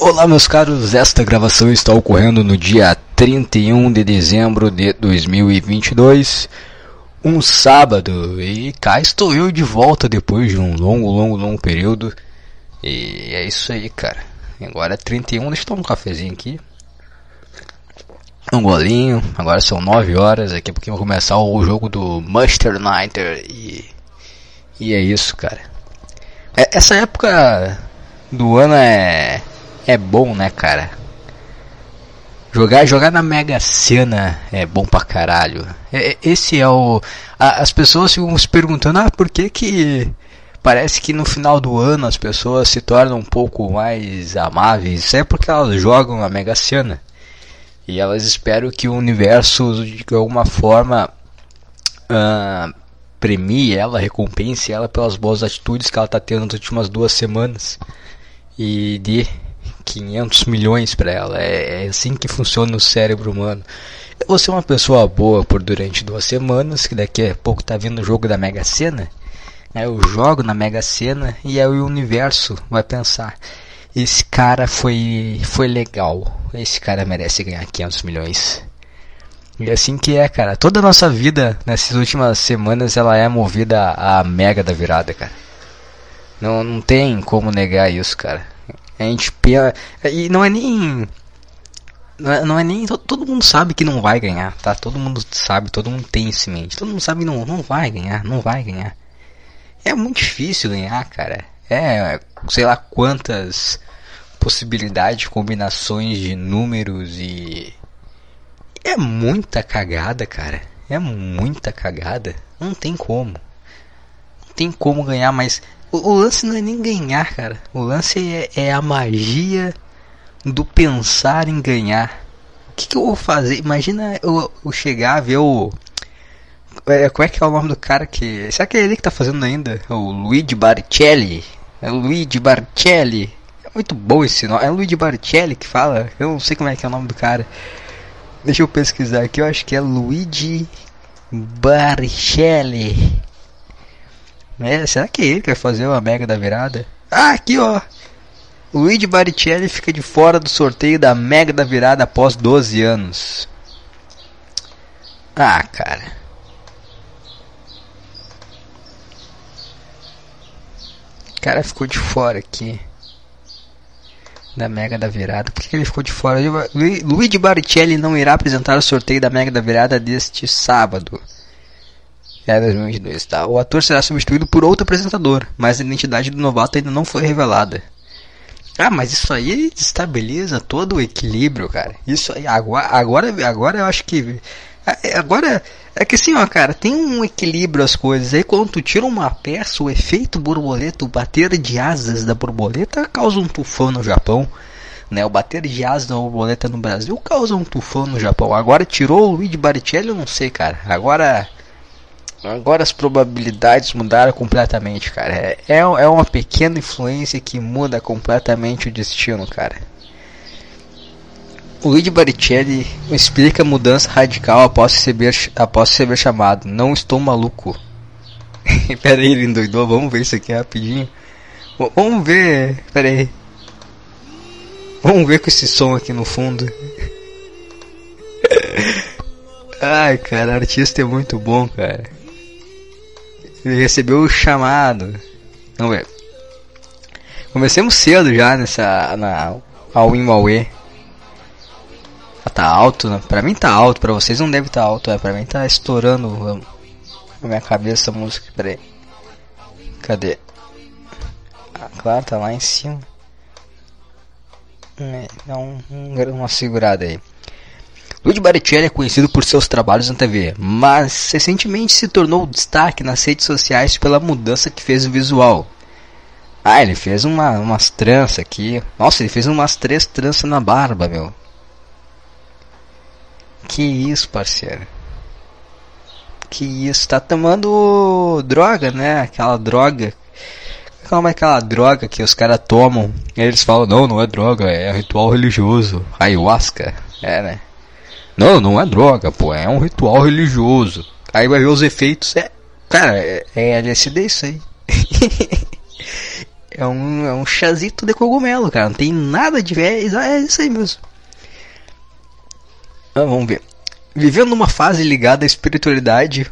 Olá meus caros, esta gravação está ocorrendo no dia 31 de dezembro de 2022, um sábado, e cá estou eu de volta depois de um longo período, e é isso aí, cara. Agora é 31, deixa eu tomar um cafezinho aqui, um golinho, agora são 9 horas, daqui a pouquinho vai começar o jogo do Manchester United, e é isso, cara. Essa época do ano é bom, né, cara? Jogar na Mega Sena é bom pra caralho. Esse é o... As pessoas ficam se perguntando, por que parece que no final do ano as pessoas se tornam um pouco mais amáveis? Isso é porque elas jogam na Mega Sena. E elas esperam que o universo, de alguma forma, premie ela, recompense ela pelas boas atitudes que ela tá tendo nas últimas 2 semanas. E dê 500 milhões pra ela. É assim que funciona o cérebro humano. Eu vou ser uma pessoa boa por durante 2 semanas, que daqui a pouco tá vindo o jogo da Mega Sena. Eu jogo na Mega Sena e aí o universo vai pensar: esse cara foi legal, esse cara merece ganhar 500 milhões. E assim que é, cara. Toda a nossa vida nessas últimas semanas ela é movida à mega da virada, cara. Não tem como negar isso, cara. A gente pensa... E não é nem... Todo mundo sabe que não vai ganhar, tá? Todo mundo sabe, todo mundo tem isso em mente. Todo mundo sabe que não vai ganhar, não vai ganhar. É muito difícil ganhar, cara. Sei lá quantas possibilidades, combinações de números e... É muita cagada, cara. É muita cagada. Não tem como. Não tem como ganhar, mas... O lance não é nem ganhar, cara. O lance é a magia do pensar em ganhar. O que eu vou fazer? Imagina eu chegar a ver o... Como é que é o nome do cara que... Será que é ele que tá fazendo ainda? O Luigi Baricelli. É o Luigi Baricelli. É muito bom esse nome. É o Luigi Baricelli que fala. Eu não sei como é que é o nome do cara. Deixa eu pesquisar aqui. Eu acho que é Luigi Baricelli. Será que é ele que vai fazer uma mega da virada? Aqui ó, Luigi Baricelli fica de fora do sorteio da mega da virada após 12 anos. Cara, o cara ficou de fora aqui da mega da virada. Por que ele ficou de fora? Luigi Baricelli não irá apresentar o sorteio da mega da virada deste sábado. 2022, tá? O ator será substituído por outro apresentador, mas a identidade do novato ainda não foi revelada. Mas isso aí desestabiliza todo o equilíbrio, cara. Isso aí, agora eu acho que... Agora, é que assim, ó, cara, tem um equilíbrio as coisas. Aí quando tu tira uma peça, o efeito borboleta, o bater de asas da borboleta causa um tufão no Japão. Né? O bater de asas da borboleta no Brasil causa um tufão no Japão. Agora tirou o Luigi Baricelli, eu não sei, cara. Agora as probabilidades mudaram completamente, cara. É uma pequena influência que muda completamente o destino, cara. O Luigi Baricelli explica a mudança radical após receber chamado. Não estou maluco. Pera aí, ele endoidou. Vamos ver isso aqui rapidinho. Vamos ver. Pera aí. Vamos ver com esse som aqui no fundo. Ai, cara, o artista é muito bom, cara. Ele recebeu o chamado. Vamos ver. Comecemos cedo já na All-in Huawei. Tá alto, né? Pra mim tá alto, pra vocês não deve tá alto. Pra mim tá estourando na minha cabeça a música. Pera aí. Cadê? Claro, tá lá em cima. Dá uma segurada aí. Luigi Baricelli é conhecido por seus trabalhos na TV, mas recentemente se tornou destaque nas redes sociais pela mudança que fez no visual. Ele fez umas tranças aqui. Nossa, ele fez umas 3 tranças na barba, meu. Que isso, parceiro? Que isso? Tá tomando droga, né? Aquela droga. Como é aquela droga que os caras tomam? E eles falam, não é droga, é ritual religioso. Ayahuasca. Né? Não é droga, pô, é um ritual religioso. Aí vai ver os efeitos, cara, é LSD isso aí. é um chazito de cogumelo, cara. Não tem nada de... É isso aí mesmo. Vamos ver. Vivendo uma fase ligada à espiritualidade.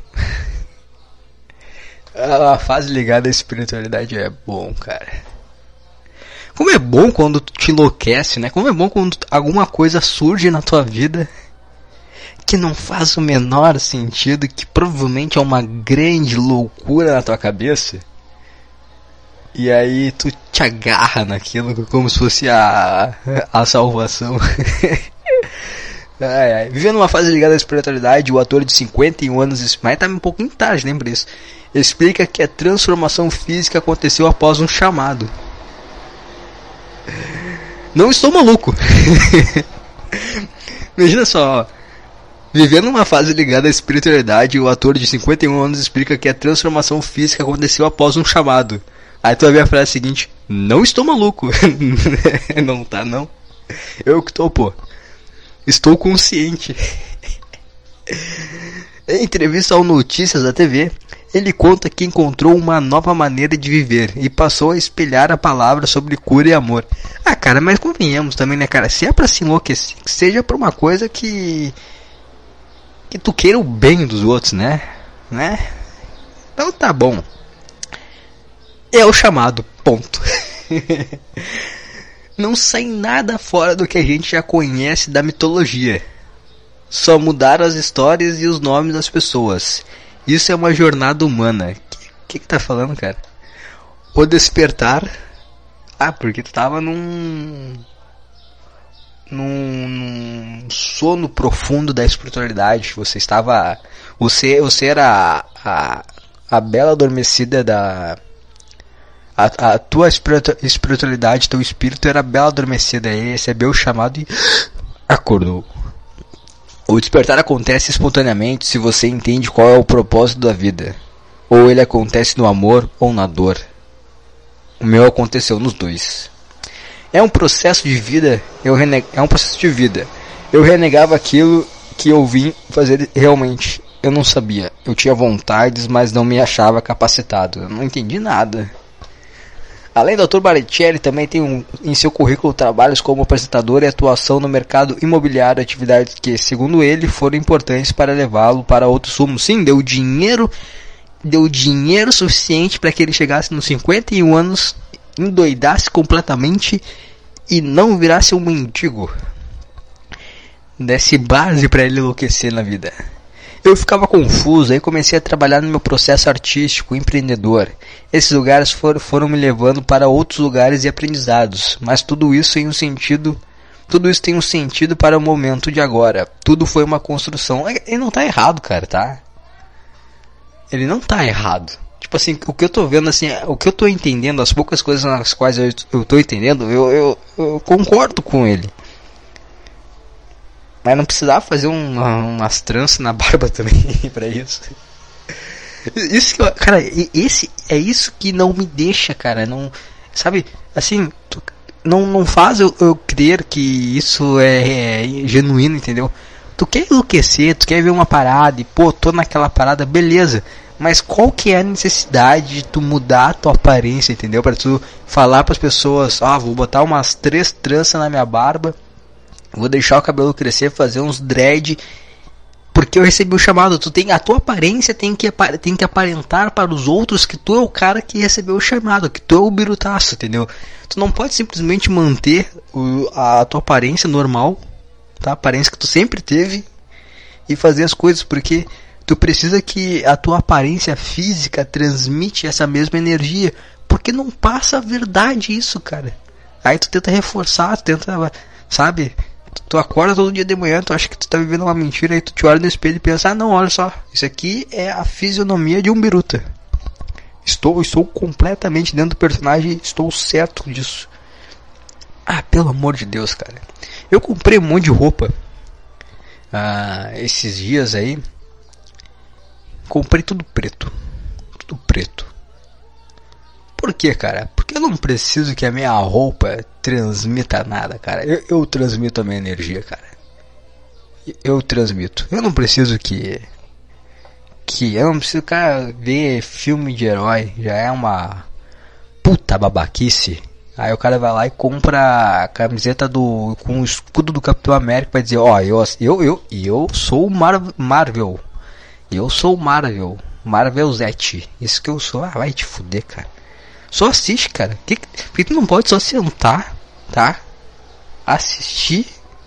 A fase ligada à espiritualidade é bom, cara. Como é bom quando tu te enlouquece, né? Como é bom quando alguma coisa surge na tua vida que não faz o menor sentido, que provavelmente é uma grande loucura na tua cabeça. E aí tu te agarra naquilo como se fosse a salvação. Vivendo uma fase ligada à espiritualidade, o ator de 51 anos, mas tá um pouquinho tarde, lembra isso, explica que a transformação física aconteceu após um chamado. Não estou maluco. Imagina só, ó. Vivendo uma fase ligada à espiritualidade, o ator de 51 anos explica que a transformação física aconteceu após um chamado. Aí tu vai ver a frase seguinte: não estou maluco. Não tá, não. Eu que tô, pô. Estou consciente. Em entrevista ao Notícias da TV, ele conta que encontrou uma nova maneira de viver e passou a espelhar a palavra sobre cura e amor. Ah, cara, mas convenhamos também, né, cara? Se é pra se enlouquecer, que seja pra uma coisa que tu queira o bem dos outros, né? Então tá bom. É o chamado, ponto. Não sai nada fora do que a gente já conhece da mitologia. Só mudaram as histórias e os nomes das pessoas. Isso é uma jornada humana. Que tá falando, cara? O despertar. Ah, porque tu tava num sono profundo da espiritualidade. Você era a bela adormecida da... A tua espiritualidade, teu espírito era bela adormecida. Aí recebeu o chamado e acordou. O despertar acontece espontaneamente se você entende qual é o propósito da vida. Ou ele acontece no amor ou na dor. O meu aconteceu nos dois. É um processo de vida. É um processo de vida. Eu renegava aquilo que eu vim fazer realmente. Eu não sabia. Eu tinha vontades, mas não me achava capacitado. Eu não entendi nada. Além do Dr. Baricelli, também tem em seu currículo trabalhos como apresentador e atuação no mercado imobiliário, atividades que, segundo ele, foram importantes para levá-lo para outros rumos. Sim, deu dinheiro suficiente para que ele chegasse nos 51 anos, endoidasse completamente e não virasse um mendigo. Desse base para ele enlouquecer na vida. Eu ficava confuso, aí comecei a trabalhar no meu processo artístico, empreendedor. Esses lugares foram me levando para outros lugares e aprendizados, mas tudo isso tem um sentido para o momento de agora. Tudo foi uma construção. Ele não tá errado, cara, tá? Ele não tá errado. Tipo assim, o que eu tô vendo, assim, o que eu tô entendendo, as poucas coisas nas quais eu tô entendendo, eu concordo com ele. Mas não precisava fazer umas tranças na barba também pra isso. Isso que, cara, é isso que não me deixa, cara. Não, sabe, assim, não faz eu crer que isso é genuíno, entendeu? Tu quer enlouquecer, tu quer ver uma parada e, pô, tô naquela parada, beleza. Mas qual que é a necessidade de tu mudar a tua aparência, entendeu? Pra tu falar pras pessoas, vou botar umas 3 tranças na minha barba. Vou deixar o cabelo crescer, fazer uns dread, porque eu recebi o chamado. A tua aparência tem que aparentar para os outros que tu é o cara que recebeu o chamado, que tu é o birutaço, entendeu? Tu não pode simplesmente manter a tua aparência normal, tá? A aparência que tu sempre teve, e fazer as coisas, porque tu precisa que a tua aparência física transmite essa mesma energia, porque não passa a verdade isso, cara. Aí tu tenta reforçar, sabe? Tu acorda todo dia de manhã, tu acha que tu tá vivendo uma mentira, aí tu te olha no espelho e pensa, não, olha só, isso aqui é a fisionomia de um biruta. Estou completamente dentro do personagem, estou certo disso. Pelo amor de Deus, cara. Eu comprei um monte de roupa esses dias aí. Comprei tudo preto. Tudo preto. Por quê, cara? Porque eu não preciso que a minha roupa transmita nada, cara. Eu transmito a minha energia, cara. Eu transmito. Eu não preciso eu não preciso, cara, ver filme de herói. Já é uma puta babaquice. Aí o cara vai lá e compra a camiseta com o escudo do Capitão América pra dizer, ó, eu sou o Marvel. Eu sou o Marvelzete. Isso que eu sou. Ah, vai te fuder, cara. Só assiste, cara. Por que tu não pode só sentar, tá? Assistir.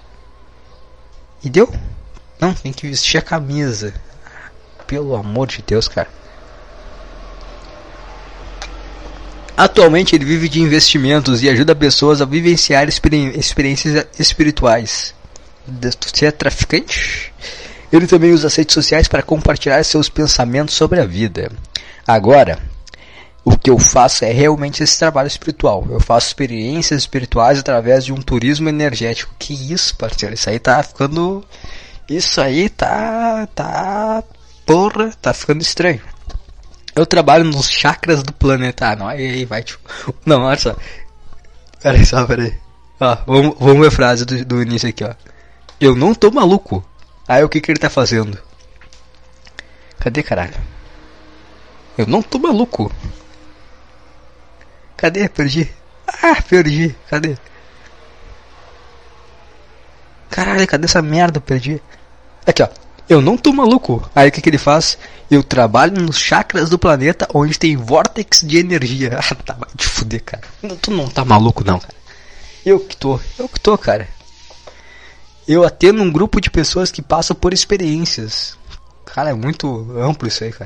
E deu? Não, tem que vestir a camisa. Pelo amor de Deus, cara. Atualmente ele vive de investimentos e ajuda pessoas a vivenciar experiências espirituais. Você é traficante? Ele também usa as redes sociais para compartilhar seus pensamentos sobre a vida. Agora, o que eu faço é realmente esse trabalho espiritual. Eu faço experiências espirituais através de um turismo energético. Que isso, parceiro? Isso aí tá ficando... Isso aí tá... Porra, tá ficando estranho. Eu trabalho nos chakras do planeta. Ah, não, aí vai, tipo... Não, olha só. Peraí. Ó, vamos ver a frase do início aqui, ó. Eu não tô maluco. Aí o que ele tá fazendo? Cadê, caralho? Eu não tô maluco. Cadê? Perdi. Perdi. Cadê? Caralho, cadê essa merda? Perdi. Aqui, ó. Eu não tô maluco. Aí o que ele faz? Eu trabalho nos chakras do planeta onde tem vórtex de energia. Tá, vai te fuder, cara. Tu não tá maluco, não, cara. Eu que tô, cara. Eu atendo um grupo de pessoas que passam por experiências. Cara, é muito amplo isso aí, cara.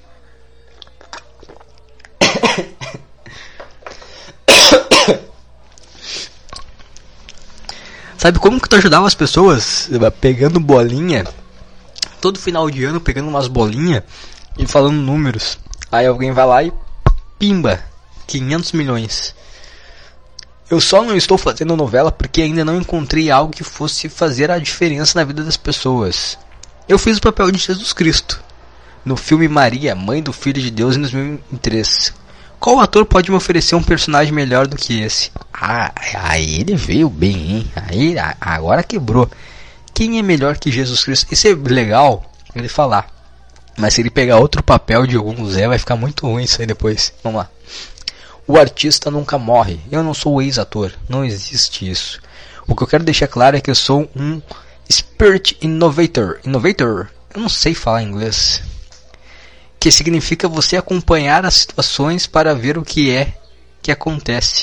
Sabe como que tu ajudava as pessoas? Pegando bolinha. Todo final de ano pegando umas bolinhas e falando números. Aí alguém vai lá e pimba, 500 milhões. Eu só não estou fazendo novela porque ainda não encontrei algo que fosse fazer a diferença na vida das pessoas. Eu fiz o papel de Jesus Cristo no filme Maria, Mãe do Filho de Deus, em 2003. Qual ator pode me oferecer um personagem melhor do que esse? Aí ele veio bem, hein? Aí agora quebrou. Quem é melhor que Jesus Cristo? Isso é legal ele falar. Mas se ele pegar outro papel de algum Zé, vai ficar muito ruim isso aí depois. Vamos lá. O artista nunca morre. Eu não sou ex-ator. Não existe isso. O que eu quero deixar claro é que eu sou um Spirit Innovator. Innovator? Eu não sei falar inglês. Que significa você acompanhar as situações para ver o que é que acontece.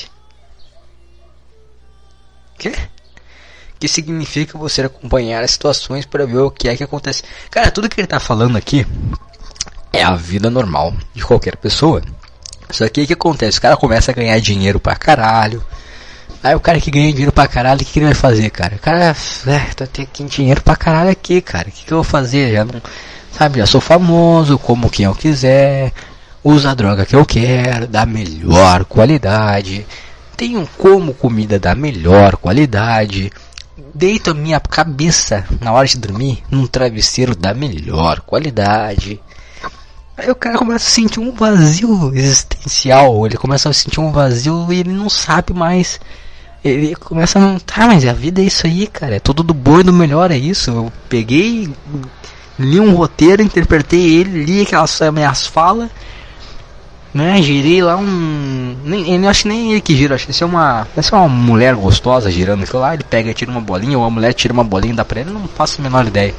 Quê? Que significa você acompanhar as situações para ver o que é que acontece. Cara, tudo que ele tá falando aqui é a vida normal de qualquer pessoa. Só que o que acontece? O cara começa a ganhar dinheiro pra caralho. Aí o cara que ganha dinheiro pra caralho, o que ele vai fazer, cara? O cara, tô tendo dinheiro pra caralho aqui, cara. O que eu vou fazer? Já não, sabe, já sou famoso, como quem eu quiser, uso a droga que eu quero, da melhor qualidade. Tenho como comida da melhor qualidade. Deito a minha cabeça na hora de dormir num travesseiro da melhor qualidade. Aí o cara começa a sentir um vazio existencial. Ele começa a sentir um vazio e ele não sabe mais. Ele começa a não... Tá, mas a vida é isso aí, cara. É tudo do bom e do melhor, é isso. Eu peguei, li um roteiro, interpretei ele, li aquelas minhas falas, né? Girei lá eu acho que nem ele que gira. Acho que isso é uma mulher gostosa girando aquilo lá. Ele pega e tira uma bolinha, ou a mulher tira uma bolinha e dá pra ele. Não faço a menor ideia.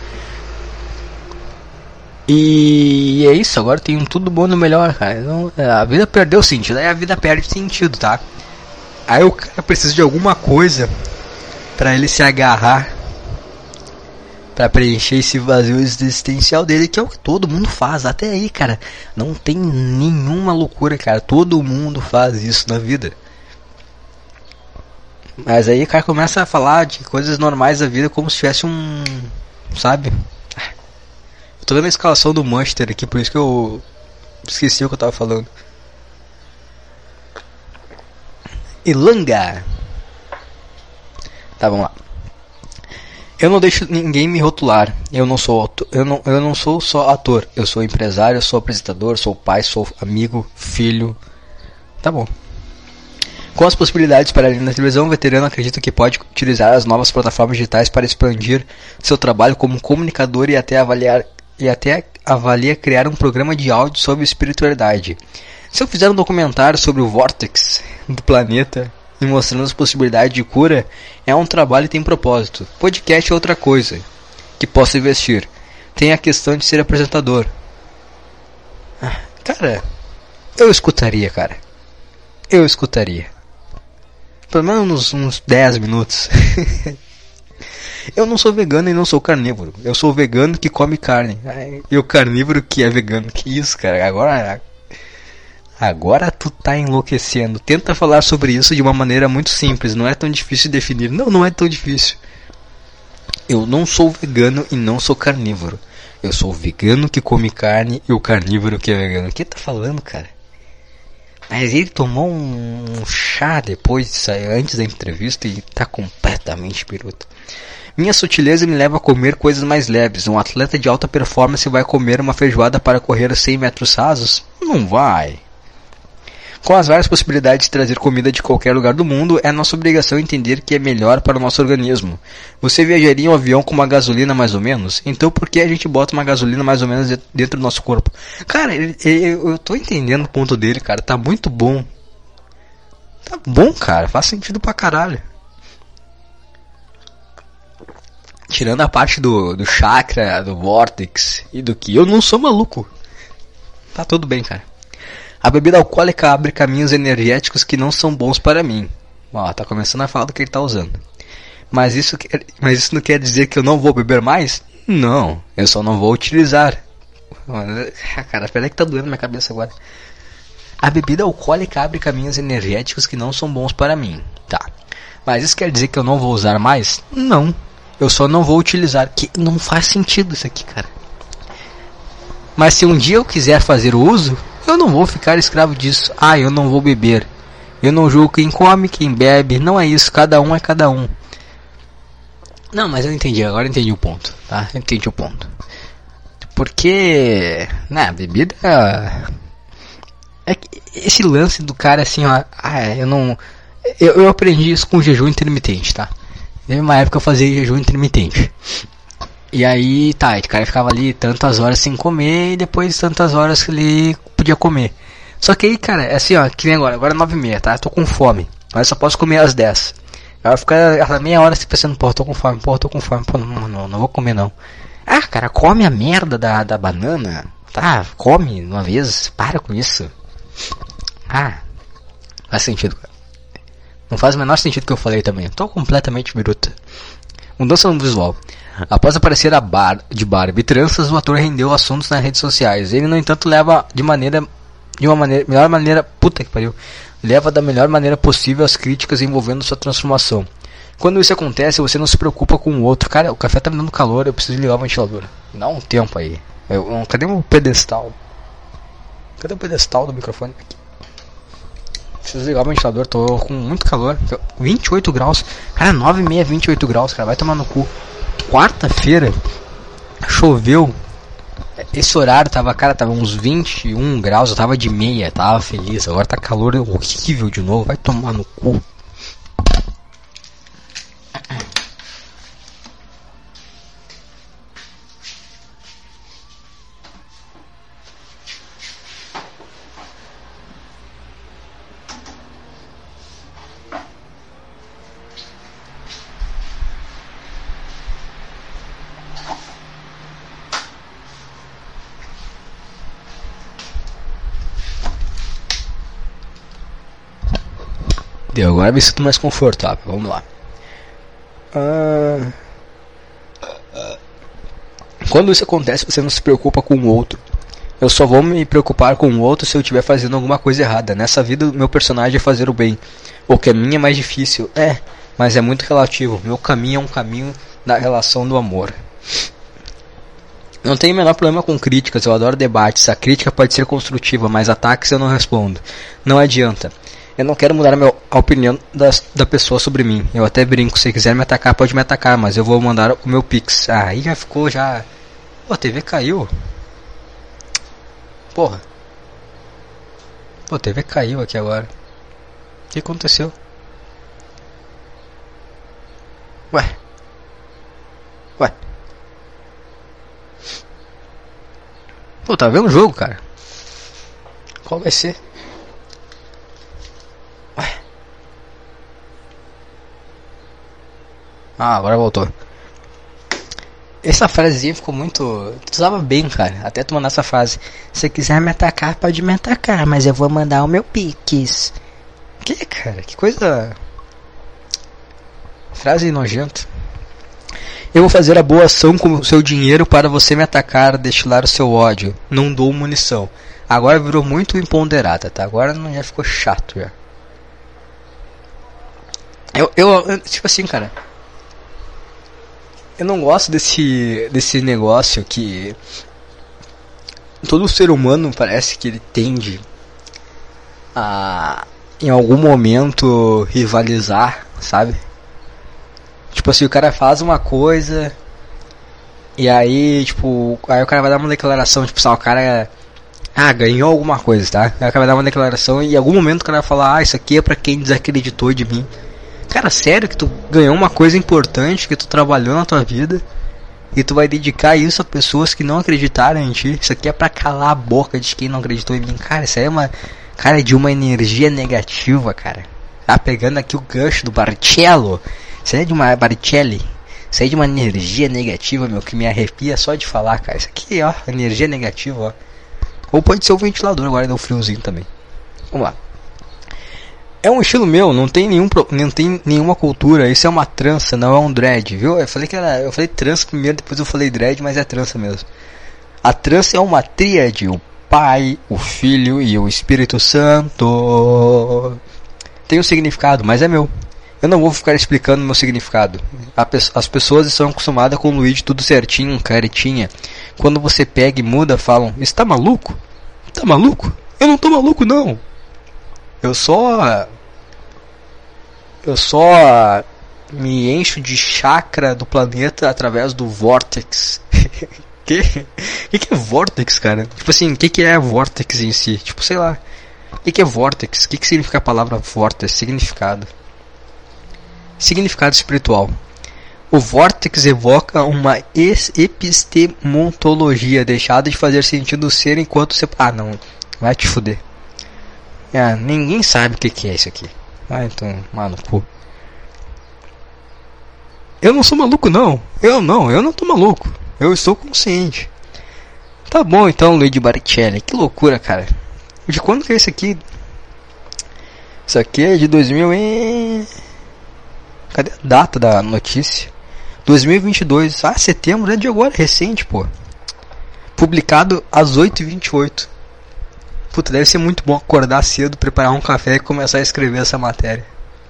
E é isso, agora tem um tudo bom no melhor, cara. Então, a vida perdeu sentido, aí a vida perde sentido, tá? Aí o cara precisa de alguma coisa pra ele se agarrar, pra preencher esse vazio existencial dele, que é o que todo mundo faz. Até aí, cara, não tem nenhuma loucura, cara. Todo mundo faz isso na vida. Mas aí o cara começa a falar de coisas normais da vida como se tivesse sabe? Tô vendo a escalação do Manchester aqui, por isso que eu esqueci o que eu tava falando. Ilanga. Tá, vamos lá. Eu não deixo ninguém me rotular. Eu não sou só ator. Eu sou empresário, sou apresentador, sou pai, sou amigo, filho. Tá bom. Com as possibilidades para além da televisão, o veterano acredita que pode utilizar as novas plataformas digitais para expandir seu trabalho como comunicador e até avalia criar um programa de áudio sobre espiritualidade. Se eu fizer um documentário sobre o vórtex do planeta e mostrando as possibilidades de cura, é um trabalho e tem propósito. Podcast é outra coisa que posso investir. Tem a questão de ser apresentador. Cara, eu escutaria, cara. Eu escutaria. Pelo menos uns 10 minutos. Eu não sou vegano e não sou carnívoro. Eu sou vegano que come carne. E o carnívoro que é vegano. Que isso, cara? Agora tu tá enlouquecendo. Tenta falar sobre isso de uma maneira muito simples. Não é tão difícil de definir. Não é tão difícil. Eu não sou vegano e não sou carnívoro. Eu sou o vegano que come carne e o carnívoro que é vegano. O que tá falando, cara? Mas ele tomou um chá depois de sair, antes da entrevista, e tá completamente biruta. Minha sutileza me leva a comer coisas mais leves. Um atleta de alta performance vai comer uma feijoada para correr 100 metros rasos? Não vai. Com as várias possibilidades de trazer comida de qualquer lugar do mundo, é nossa obrigação entender que é melhor para o nosso organismo. Você viajaria em um avião com uma gasolina mais ou menos? Então por que a gente bota uma gasolina mais ou menos dentro do nosso corpo? Cara, eu tô entendendo o ponto dele, cara. Tá muito bom. Tá bom, cara. Faz sentido pra caralho. Tirando a parte do chakra, do vórtex e do que eu não sou maluco. Tá tudo bem, cara. A bebida alcoólica abre caminhos energéticos que não são bons para mim. Ó, tá começando a falar do que ele tá usando. Mas isso não quer dizer que eu não vou beber mais? Não, eu só não vou utilizar. Cara, peraí que tá doendo minha cabeça agora. A bebida alcoólica abre caminhos energéticos que não são bons para mim. Tá. Mas isso quer dizer que eu não vou usar mais? Não. Eu só não vou utilizar. Que não faz sentido isso aqui, cara. Mas se um dia eu quiser fazer o uso, eu não vou ficar escravo disso. Eu não vou beber. Eu não julgo quem come, quem bebe. Não é isso. Cada um é cada um. Não, mas eu entendi. Agora eu entendi o ponto. Tá? Eu entendi o ponto. Porque... bebida... É que esse lance do cara assim, ó... eu não... Eu aprendi isso com jejum intermitente, tá? Teve uma época que eu fazia jejum intermitente. E aí, tá, o cara ficava ali tantas horas sem comer e depois tantas horas que ele podia comer. Só que aí, cara, é assim, ó, que nem agora é 9h30, tá? Eu tô com fome, mas só posso comer às 10. Aí eu fico ela meia hora se pensando, tô com fome, não vou comer não. Cara, come a merda da banana, tá? Come uma vez, para com isso. Faz sentido, cara. Não faz o menor sentido que eu falei também, eu tô completamente biruta. Mudança no visual. Após aparecer de Barbie e tranças, o ator rendeu assuntos nas redes sociais. Ele, no entanto, leva leva da melhor maneira possível as críticas envolvendo sua transformação. Quando isso acontece, você não se preocupa com o outro. Cara, o café tá me dando calor, eu preciso ligar o ventilador. Dá um tempo aí. Cadê o pedestal? Cadê o pedestal do microfone? Aqui. Preciso ligar o ventilador, tô com muito calor. 28 graus. Cara, 9h30, 28 graus, cara. Vai tomar no cu. Quarta-feira choveu. Esse horário tava uns 21 graus. Eu tava de meia, tava feliz. Agora tá calor horrível de novo. Vai tomar no cu. Agora me sinto mais confortável. Vamos lá. Quando isso acontece, você não se preocupa com o outro. Eu só vou me preocupar com o outro se eu estiver fazendo alguma coisa errada. Nessa vida, meu personagem é fazer o bem. O caminho é mais difícil. Mas é muito relativo. Meu caminho é um caminho da relação do amor. Não tenho o menor problema com críticas. Eu adoro debates. A crítica pode ser construtiva, mas ataques eu não respondo. Não adianta. Eu não quero mudar a opinião da pessoa sobre mim. Eu até brinco, se quiser me atacar, pode me atacar, mas eu vou mandar o meu pix. Aí já ficou, já... Pô, a TV caiu. Porra. Pô, a TV caiu aqui agora. O que aconteceu? Ué. Pô, tá vendo o jogo, cara? Qual vai ser? Ah, agora voltou. Essa frasezinha ficou muito... Tu usava bem, cara. Até tu mandar essa frase. Se quiser me atacar, pode me atacar, mas eu vou mandar o meu pix. Que, cara? Que coisa... Frase nojenta. Eu vou fazer a boa ação com o seu dinheiro para você me atacar, destilar o seu ódio. Não dou munição. Agora virou muito empoderada, tá? Agora não, já ficou chato, já. Eu tipo assim, cara... Eu não gosto desse negócio que... Todo ser humano parece que ele tende a... Em algum momento rivalizar, sabe? Tipo assim, o cara faz uma coisa e aí, tipo, aí o cara vai dar uma declaração, tipo, o cara ganhou alguma coisa, tá? Aí o cara vai dar uma declaração e em algum momento o cara vai falar, isso aqui é pra quem desacreditou de mim. Cara, sério que tu ganhou uma coisa importante, que tu trabalhou na tua vida e tu vai dedicar isso a pessoas que não acreditaram em ti? Isso aqui é pra calar a boca de quem não acreditou em mim. Cara, isso aí é uma... Cara, de uma energia negativa, cara. Tá pegando aqui o gancho do Barrichello. Isso aí é de uma Baricelli. Isso aí é de uma energia negativa, meu, que me arrepia só de falar, cara. Isso aqui, ó, energia negativa, ó. Ou pode ser o ventilador, agora deu friozinho também. Vamos lá. É um estilo meu, não tem nenhuma cultura. Isso é uma trança, não é um dread, viu? Eu falei trança primeiro, depois eu falei dread, mas é trança mesmo. A trança é uma tríade, o Pai, o Filho e o Espírito Santo. Tem um significado, mas é meu. Eu não vou ficar explicando meu significado. As pessoas estão acostumadas com o Luigi tudo certinho, caretinha. Quando você pega e muda, falam: "Está maluco? Tá maluco? Eu não tô maluco, não. Eu só me encho de chakra do planeta através do Vortex." que é Vortex, cara? Tipo assim, o que é Vortex em si? Tipo, sei lá. O que é Vortex? O que significa a palavra Vortex? Significado espiritual. O Vortex evoca uma epistemologia deixada de fazer sentido ser enquanto você... Ah, não. Vai te fuder. Ninguém sabe o que é isso aqui. Então, mano, pô. Eu não sou maluco, não. Eu não tô maluco. Eu estou consciente. Tá bom, então, Luigi Baricelli. Que loucura, cara. De quando que é isso aqui? Isso aqui é de 2000 e... Cadê a data da notícia? 2022. Ah, setembro, é de agora, recente, pô. Publicado às 8h28. Puta, deve ser muito bom acordar cedo, preparar um café e começar a escrever essa matéria.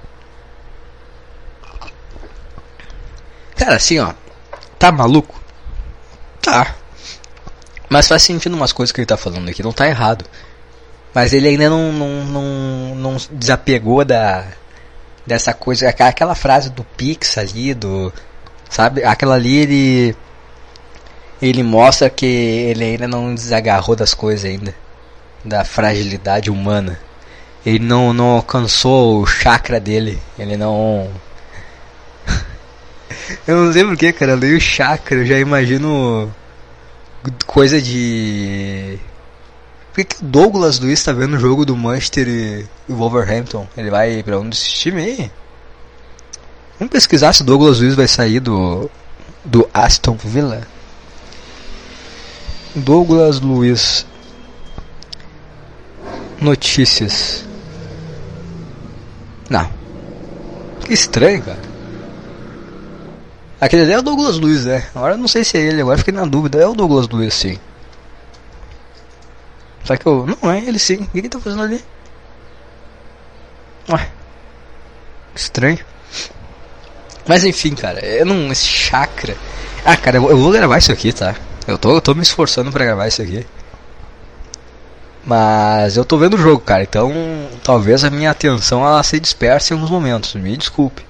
Cara, assim, ó. Tá maluco? Tá. Mas faz sentido umas coisas que ele tá falando aqui. Não tá errado. Mas ele ainda não desapegou dessa coisa. Aquela frase do Pix ali, sabe? Aquela ali ele mostra que ele ainda não desagarrou das coisas ainda. Da fragilidade humana. Ele não alcançou o chakra dele. Ele não... Eu não sei porquê, cara. Eu leio chakra, eu já imagino coisa de... Por que o Douglas Luiz tá vendo o jogo do Manchester e o Wolverhampton? Ele vai pra um desses times aí? Vamos pesquisar se o Douglas Luiz vai sair do Aston Villa. Douglas Luiz. Notícias. Não. Que estranho, cara. Aquele ali é o Douglas Luiz, né? Agora eu não sei se é ele, agora fiquei na dúvida. É o Douglas Luiz, sim. Só que eu... Não é ele, sim. O que ele tá fazendo ali? Ué. Estranho. Mas enfim, cara. Eu não... Esse chakra... Ah, cara, eu vou gravar isso aqui, tá? Eu tô me esforçando pra gravar isso aqui. Mas eu tô vendo o jogo, cara. Então, talvez a minha atenção ela se disperse em alguns momentos. Me desculpe.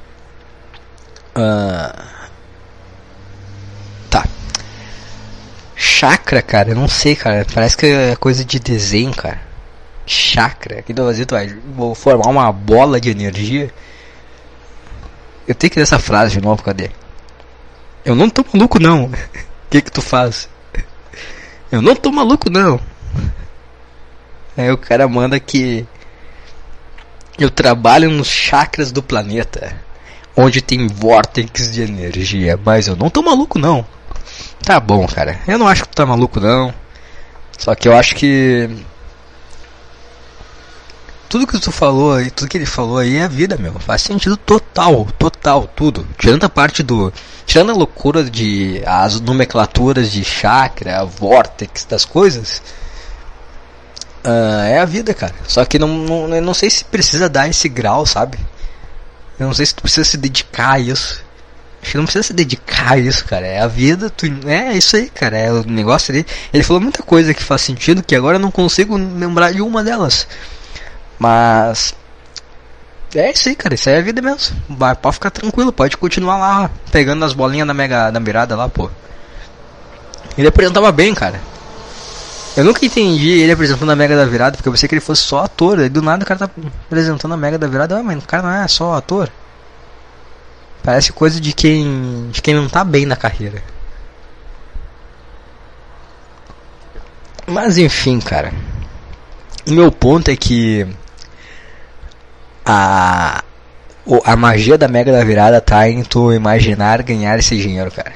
Tá. Chakra, cara, eu não sei, cara. Parece que é coisa de desenho, cara. Chakra. Aqui no Brasil tu vai formar uma bola de energia. Eu tenho que ler essa frase de novo, cadê? Eu não tô maluco, não. O que tu faz? Eu não tô maluco, não. Aí o cara manda que eu trabalho nos chakras do planeta. onde tem vórtices de energia. Mas eu não tô maluco não. Tá bom, cara, eu não acho que tu tá maluco não. Só que eu acho que tudo que tu falou aí, tudo que ele falou aí é a vida, meu. Faz sentido total, tudo. Tirando a parte do... Tirando a loucura de... As nomenclaturas de chakra, vórtex, das coisas. É a vida, cara. Só que eu não sei se precisa dar esse grau, sabe? Eu não sei se tu precisa se dedicar a isso. Acho que não precisa se dedicar a isso, cara. É a vida, é isso aí, cara. É o negócio ali. Ele falou muita coisa que faz sentido, que agora eu não consigo lembrar de uma delas. Mas é isso aí, cara. Isso aí é a vida mesmo. Pode ficar tranquilo, pode continuar lá pegando as bolinhas da mirada lá, pô. Ele apresentava bem, cara. Eu nunca entendi ele apresentando a Mega da Virada, porque eu pensei que ele fosse só ator. Aí do nada o cara tá apresentando a Mega da Virada. Mas o cara não é só ator. Parece coisa de quem não tá bem na carreira. Mas enfim, cara. O meu ponto é que a magia da Mega da Virada tá em tu imaginar ganhar esse dinheiro, cara.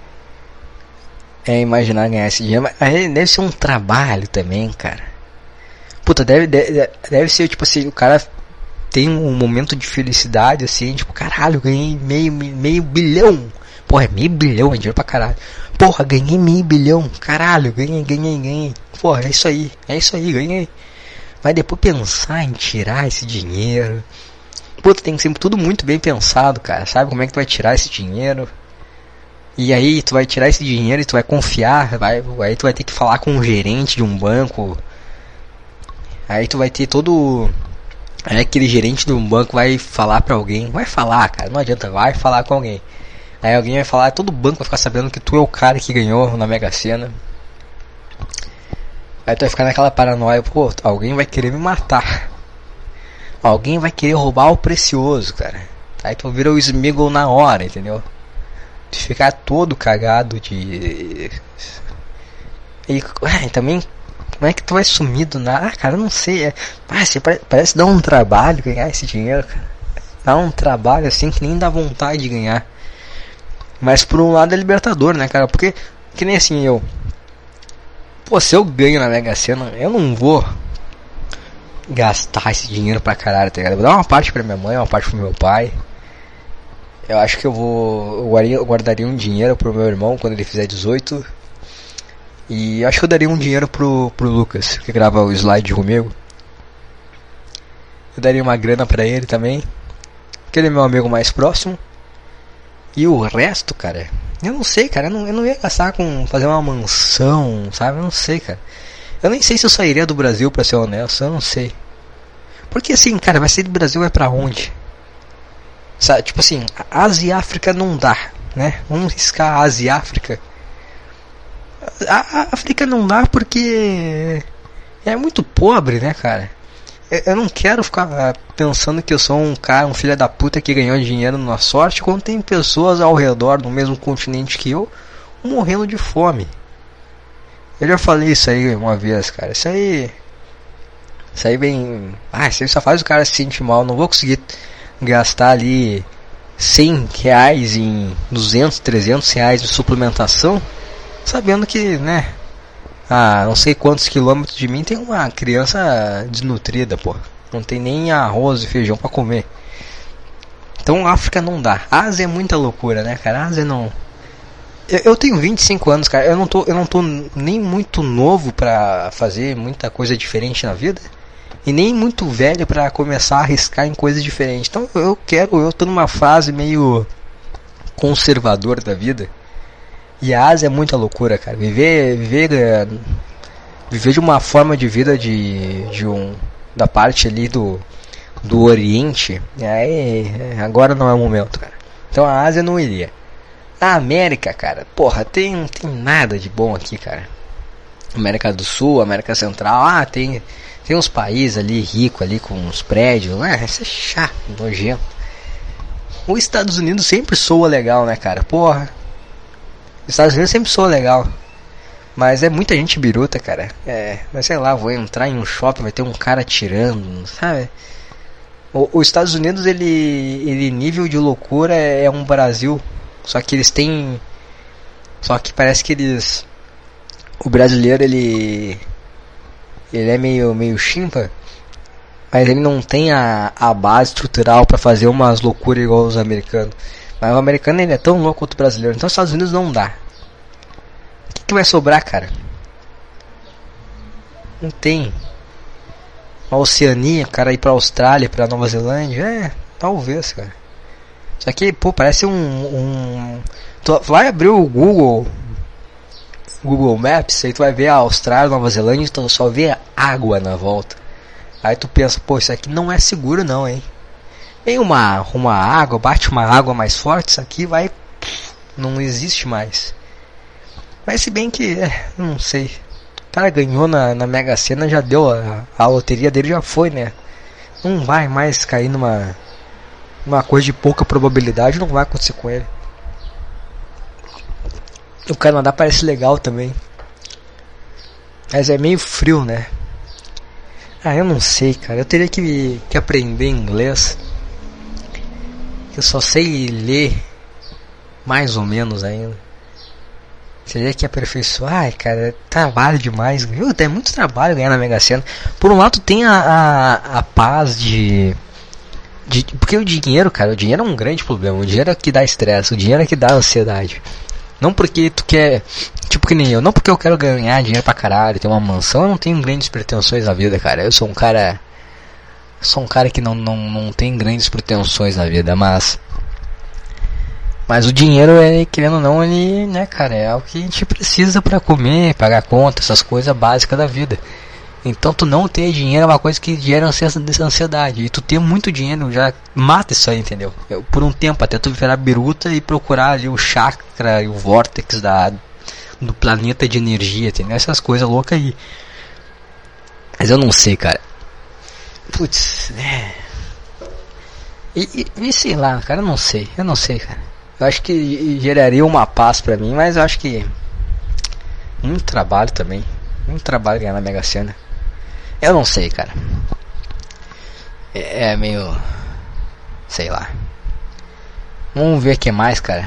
É imaginar ganhar esse dinheiro, mas deve ser um trabalho também, cara. Puta, deve ser tipo assim, o cara tem um momento de felicidade assim, tipo, caralho, ganhei meio bilhão. Porra, é meio bilhão, é dinheiro pra caralho. Porra, ganhei meio bilhão, caralho, ganhei. Porra, é isso aí, ganhei. Mas depois pensar em tirar esse dinheiro. Puta, tem que ser tudo muito bem pensado, cara. Sabe como é que tu vai tirar esse dinheiro? E aí tu vai tirar esse dinheiro e tu vai confiar. Aí tu vai ter que falar com um gerente de um banco. Aí tu vai ter todo... Aí aquele gerente de um banco vai falar pra alguém. Vai falar, cara, não adianta, vai falar com alguém. Aí alguém vai falar, todo banco vai ficar sabendo que tu é o cara que ganhou na Mega Sena. Aí tu vai ficar naquela paranoia, pô, alguém vai querer me matar. Alguém vai querer roubar o precioso, cara. Aí tu vira o Smeagol na hora, entendeu? Tu ficar todo cagado de... E também, como é que tu vai sumir do nada? Ah, cara, eu não sei. Parece dar um trabalho ganhar esse dinheiro, cara. Dá um trabalho assim que nem dá vontade de ganhar. Mas por um lado é libertador, né, cara? Porque, que nem assim, pô, se eu ganho na Mega Sena, eu não vou gastar esse dinheiro pra caralho, tá ligado? Eu vou dar uma parte pra minha mãe, uma parte pro meu pai. Eu acho que eu guardaria um dinheiro pro meu irmão quando ele fizer 18. E acho que eu daria um dinheiro pro Lucas, que grava o slide comigo. Eu daria uma grana pra ele também, porque ele é meu amigo mais próximo. E o resto, cara, eu não sei, cara. Eu não ia gastar com fazer uma mansão, sabe? Eu não sei, cara. Eu nem sei se eu sairia do Brasil, pra ser honesto. Eu não sei. Porque assim, cara, vai sair do Brasil, vai pra onde? Sabe, tipo assim, Ásia e África não dá, né? Vamos riscar Ásia e África. A África não dá porque é muito pobre, né, cara? Eu não quero ficar pensando que eu sou um cara, um filho da puta que ganhou dinheiro na sorte, quando tem pessoas ao redor, no mesmo continente que eu, morrendo de fome. Eu já falei isso aí uma vez, cara. Isso aí bem... isso aí só faz o cara se sentir mal. Não vou conseguir gastar ali 100 reais em 200, 300 reais de suplementação, sabendo que, né, não sei quantos quilômetros de mim tem uma criança desnutrida, pô. Não tem nem arroz e feijão pra comer. Então África não dá. Ásia é muita loucura, né, cara? Ásia não... Eu tenho 25 anos, cara. Eu não tô nem muito novo pra fazer muita coisa diferente na vida. E nem muito velho pra começar a arriscar em coisas diferentes. Então eu tô numa fase meio conservador da vida. E a Ásia é muita loucura, cara. Viver de uma forma de vida da parte ali do Oriente, agora não é o momento, cara. Então a Ásia não iria. A América, cara, porra, não tem nada de bom aqui, cara. América do Sul, América Central, tem uns países ali ricos ali com uns prédios, isso é chato, nojento. Os Estados Unidos sempre soa legal, né, cara? Porra. Os Estados Unidos sempre soa legal. Mas é muita gente biruta, cara. Mas sei lá, vou entrar em um shopping, vai ter um cara atirando, sabe? Os Estados Unidos, ele nível de loucura é um Brasil. Só que eles têm... Só que parece que eles... O brasileiro, ele é meio chimpa. Mas ele não tem a base estrutural pra fazer umas loucuras igual os americanos. Mas o americano, ele é tão louco quanto o brasileiro. Então os Estados Unidos não dá. O que vai sobrar, cara? Não tem. A Oceania, cara, ir pra Austrália, pra Nova Zelândia, talvez, cara. Isso aqui, pô, parece Tu vai abrir o Google Maps, aí tu vai ver a Austrália, Nova Zelândia, tu só vê água na volta. Aí tu pensa, pô, isso aqui não é seguro não, hein. Vem uma água, bate uma água mais forte, isso aqui vai... Não existe mais. Mas se bem que, não sei... O cara ganhou na Mega Sena, já deu, a loteria dele já foi, né? Não vai mais cair numa coisa de pouca probabilidade, não vai acontecer com ele. O Canadá parece legal também. Mas é meio frio, né? Eu não sei, cara. Eu teria que aprender inglês. Eu só sei ler mais ou menos ainda. Teria que aperfeiçoar. Ai, cara, trabalho demais. É muito trabalho ganhar na Mega Sena. Por um lado tem a paz de... Porque o dinheiro, cara, o dinheiro é um grande problema. O dinheiro é que dá estresse, o dinheiro é que dá ansiedade. Não porque tu quer... Tipo que nem eu. Não porque eu quero ganhar dinheiro pra caralho, ter uma mansão. Eu não tenho grandes pretensões na vida, cara. Eu sou um cara... Sou um cara que não tem grandes pretensões na vida, mas o dinheiro, querendo ou não, ele, né, cara, é o que a gente precisa pra comer, pagar conta, essas coisas básicas da vida. Então tu não ter dinheiro é uma coisa que gera ansiedade. E tu ter muito dinheiro já mata isso aí, entendeu? Por um tempo, até tu virar biruta e procurar ali o chakra e o vórtex do planeta de energia, entendeu? Essas coisas loucas aí. Mas eu não sei, cara. Putz, E sei lá, cara, eu não sei, cara. Eu acho que geraria uma paz pra mim, mas eu acho que muito trabalho também. Muito trabalho ganhar na Mega Sena. Eu não sei, cara. É meio... Sei lá. Vamos ver o que mais, cara.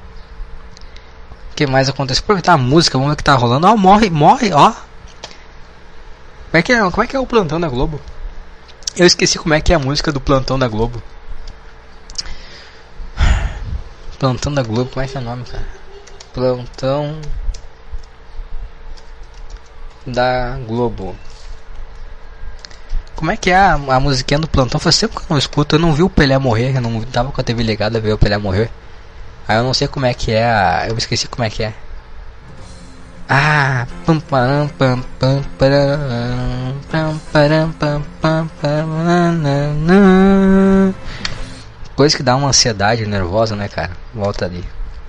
O que mais acontece? Aproveitar a música, vamos ver o que tá rolando. Ó, morre, ó. Como é que é o plantão da Globo? Eu esqueci como é que é a música do plantão da Globo. Plantão da Globo, como é que é o nome, cara? Plantão da Globo. Como é que é a musiquinha do plantão? Faz tempo que eu não escuto, eu não vi o Pelé morrer, eu não tava com a TV ligada a ver o Pelé morrer. Aí eu não sei como é que é, eu esqueci como é que é. Pam pam pam pam pam pam pam pam pam. Coisa que dá uma ansiedade nervosa, né, cara? Volta ali.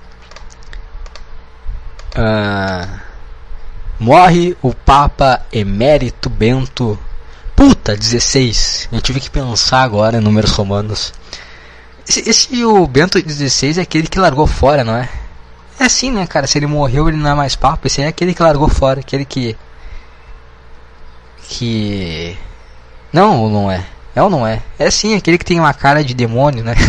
Morre o Papa Emérito Bento. Puta, 16. Eu tive que pensar agora em números romanos. Esse o Bento 16 é aquele que largou fora, não é? É assim, né, cara? Se ele morreu, ele não é mais Papa. Esse é aquele que largou fora. Aquele que... Não é. É ou não é? É sim, aquele que tem uma cara de demônio, né?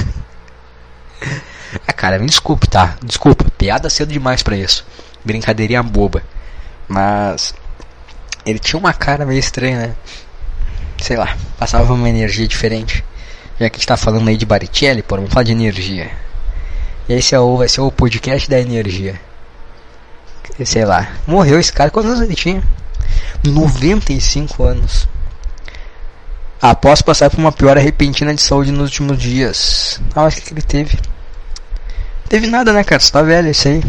Cara, me desculpe, tá? Desculpa, piada cedo demais pra isso. Brincadeirinha boba. Mas... ele tinha uma cara meio estranha, né? Sei lá, passava uma energia diferente. Já que a gente tá falando aí de Baricelli, pô, vamos falar de energia. E esse vai ser o podcast da energia. Sei lá, morreu esse cara, quantos anos ele tinha? 95 anos. Após passar por uma piora repentina de saúde nos últimos dias. Acho que ele teve. Teve nada, né, cara? Você tá velho, isso aí.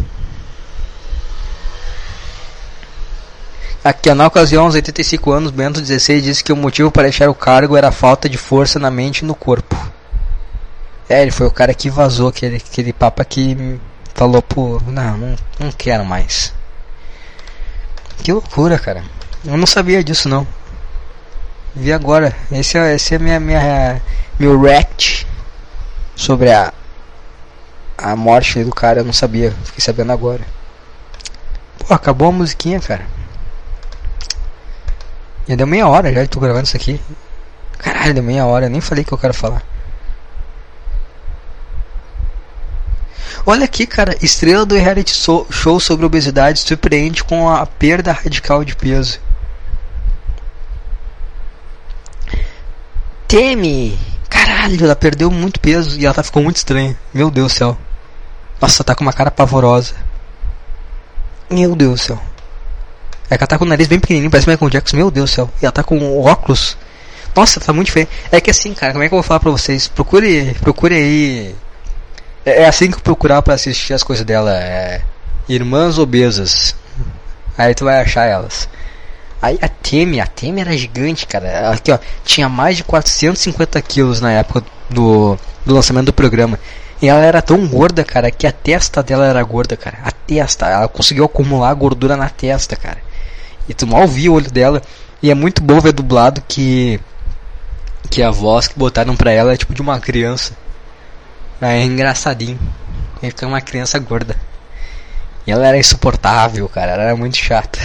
Aqui, na ocasião, aos 85 anos, Bento XVI disse que o motivo para deixar o cargo era a falta de força na mente e no corpo. Ele foi o cara que vazou aquele papa que falou, pô, não quero mais. Que loucura, cara. Eu não sabia disso, não. Vi agora. Esse é meu react sobre a morte do cara. Eu não sabia. Fiquei sabendo agora. Pô, acabou a musiquinha, cara. Já deu meia hora já que tô gravando isso aqui. Caralho. Caralho, de meia hora, eu nem falei o que eu quero falar. Olha aqui, cara, estrela do reality show sobre obesidade surpreende com a perda radical de peso. Temi! Caralho, ela perdeu muito peso e ela ficou muito estranha. Meu Deus do céu. Nossa, tá com uma cara pavorosa. Meu Deus do céu. É que ela tá com o nariz bem pequenininho, parece Michael Jackson. Meu Deus do céu. E ela tá com óculos. Nossa, tá muito feio. É que assim, cara, como é que eu vou falar pra vocês? Procure aí. É assim que eu procurar pra assistir as coisas dela. É Irmãs Obesas. Aí tu vai achar elas. Aí a Temi era gigante, cara. Aqui, ó, tinha mais de 450 quilos na época do lançamento do programa. E ela era tão gorda, cara, que a testa dela era gorda, cara. A testa, ela conseguiu acumular gordura na testa, cara. E tu mal via o olho dela. E é muito bom ver dublado que a voz que botaram pra ela é tipo de uma criança. É engraçadinho. Ele fica uma criança gorda. E ela era insuportável, cara. Ela era muito chata.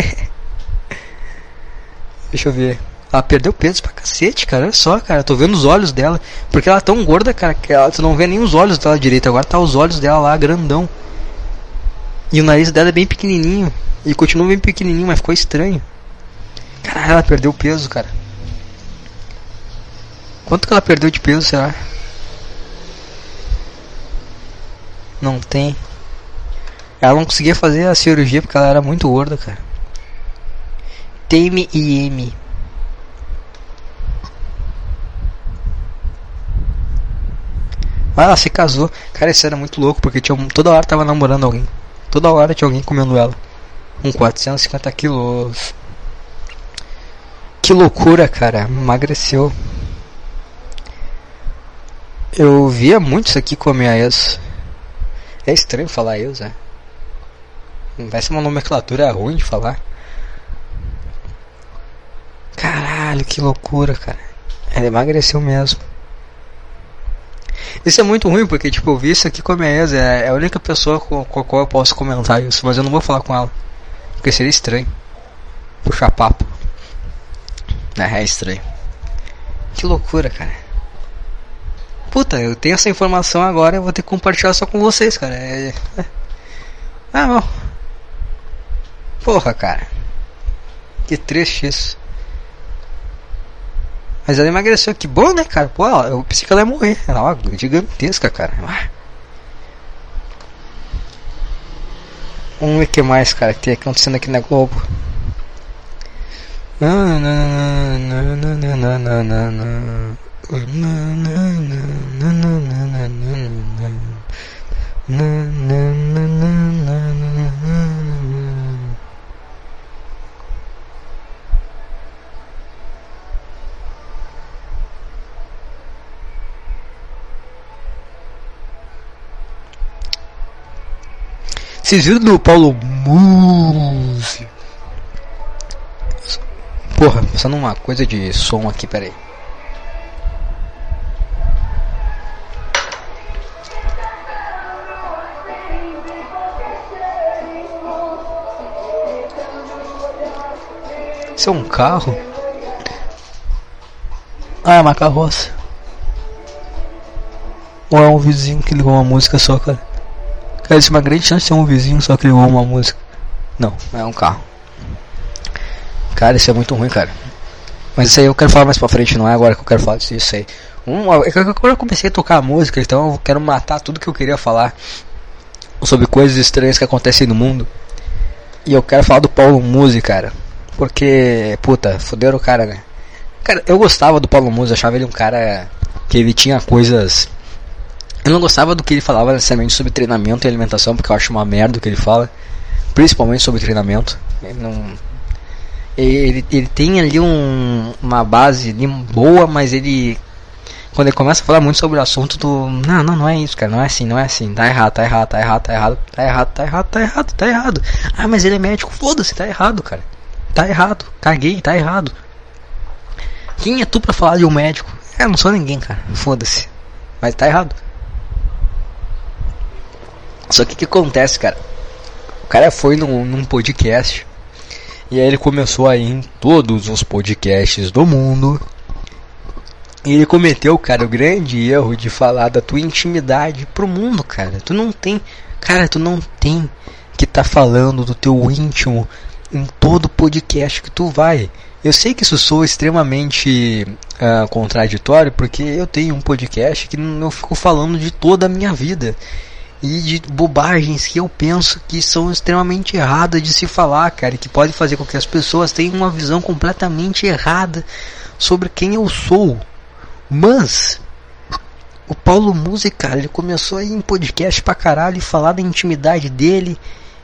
Deixa eu ver. Ela perdeu peso pra cacete, cara. Olha só, cara. Eu tô vendo os olhos dela. Porque ela é tão gorda, cara, que tu não vê nem os olhos dela direito. Agora tá os olhos dela lá, grandão. E o nariz dela é bem pequenininho. E continua bem pequenininho, mas ficou estranho. Caralho, ela perdeu peso, cara. Quanto que ela perdeu de peso, será? Não tem. Ela não conseguia fazer a cirurgia porque ela era muito gorda, cara. Temi e Emi. Ah, ela se casou. Cara, isso era muito louco porque toda hora tava namorando alguém. Toda hora tinha alguém comendo ela. Com 450 quilos. Que loucura, cara. Emagreceu. Eu via muito isso aqui com a minha ex. É estranho falar ex, né? Vai ser uma nomenclatura ruim de falar. Caralho, que loucura, cara. Ela emagreceu mesmo. Isso é muito ruim, porque tipo, eu vi isso aqui com a minha ex. É a única pessoa com a qual eu posso comentar isso. Mas eu não vou falar com ela, porque seria estranho puxar papo. É estranho. Que loucura, cara. Puta, eu tenho essa informação agora. Eu vou ter que compartilhar só com vocês, cara. Ah, não. Porra, cara. Que triste isso. Mas ela emagreceu, que bom, né, cara? Pô, eu pensei que ela ia morrer. Ela é gigantesca, cara. Vamos ver o que mais, cara, que tem acontecendo aqui na Globo. Vocês viram do Paulo Musi? Porra, pensando numa coisa de som aqui, peraí. Isso é um carro? Ah, é uma carroça. Ou é um vizinho que ligou uma música só, cara? Cara, isso é uma grande chance de ser um vizinho só que ligou uma música. Não, é um carro. Cara, isso é muito ruim, cara. Mas isso aí eu quero falar mais pra frente, não é agora que eu quero falar disso aí. Agora eu comecei a tocar a música, então eu quero matar tudo que eu queria falar sobre coisas estranhas que acontecem no mundo. E eu quero falar do Paulo Musi, cara. Porque, puta, foderam o cara, né? Cara, eu gostava do Paulo Musi, achava ele um cara que ele tinha coisas... Eu não gostava do que ele falava necessariamente sobre treinamento e alimentação, porque eu acho uma merda o que ele fala, principalmente sobre treinamento. Ele tem ali uma base boa, mas ele, quando ele começa a falar muito sobre o assunto, não é isso, cara, não é assim, tá errado. Ah, mas ele é médico, foda-se, tá errado, cara. Tá errado, caguei, tá errado. Quem é tu pra falar de um médico? Eu não sou ninguém, cara, foda-se. Mas tá errado. Só que o que acontece, cara? O cara foi num podcast. E aí ele começou a ir em todos os podcasts do mundo. ele cometeu, cara, o grande erro de falar da tua intimidade pro mundo, cara. Tu não tem que tá falando do teu íntimo em todo podcast que tu vai. Eu sei que isso soa extremamente contraditório, porque eu tenho um podcast que eu fico falando de toda a minha vida e de bobagens que eu penso que são extremamente erradas de se falar, cara, e que pode fazer com que as pessoas tenham uma visão completamente errada sobre quem eu sou. Mas o Paulo Musi, cara, ele começou a ir em podcast pra caralho e falar da intimidade dele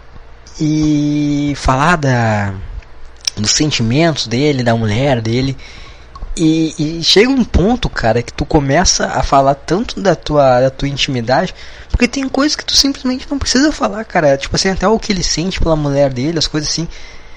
e falar dos sentimentos dele, da mulher dele. E chega um ponto, cara, que tu começa a falar tanto da tua intimidade, porque tem coisas que tu simplesmente não precisa falar, cara. Tipo assim, até o que ele sente pela mulher dele, as coisas assim.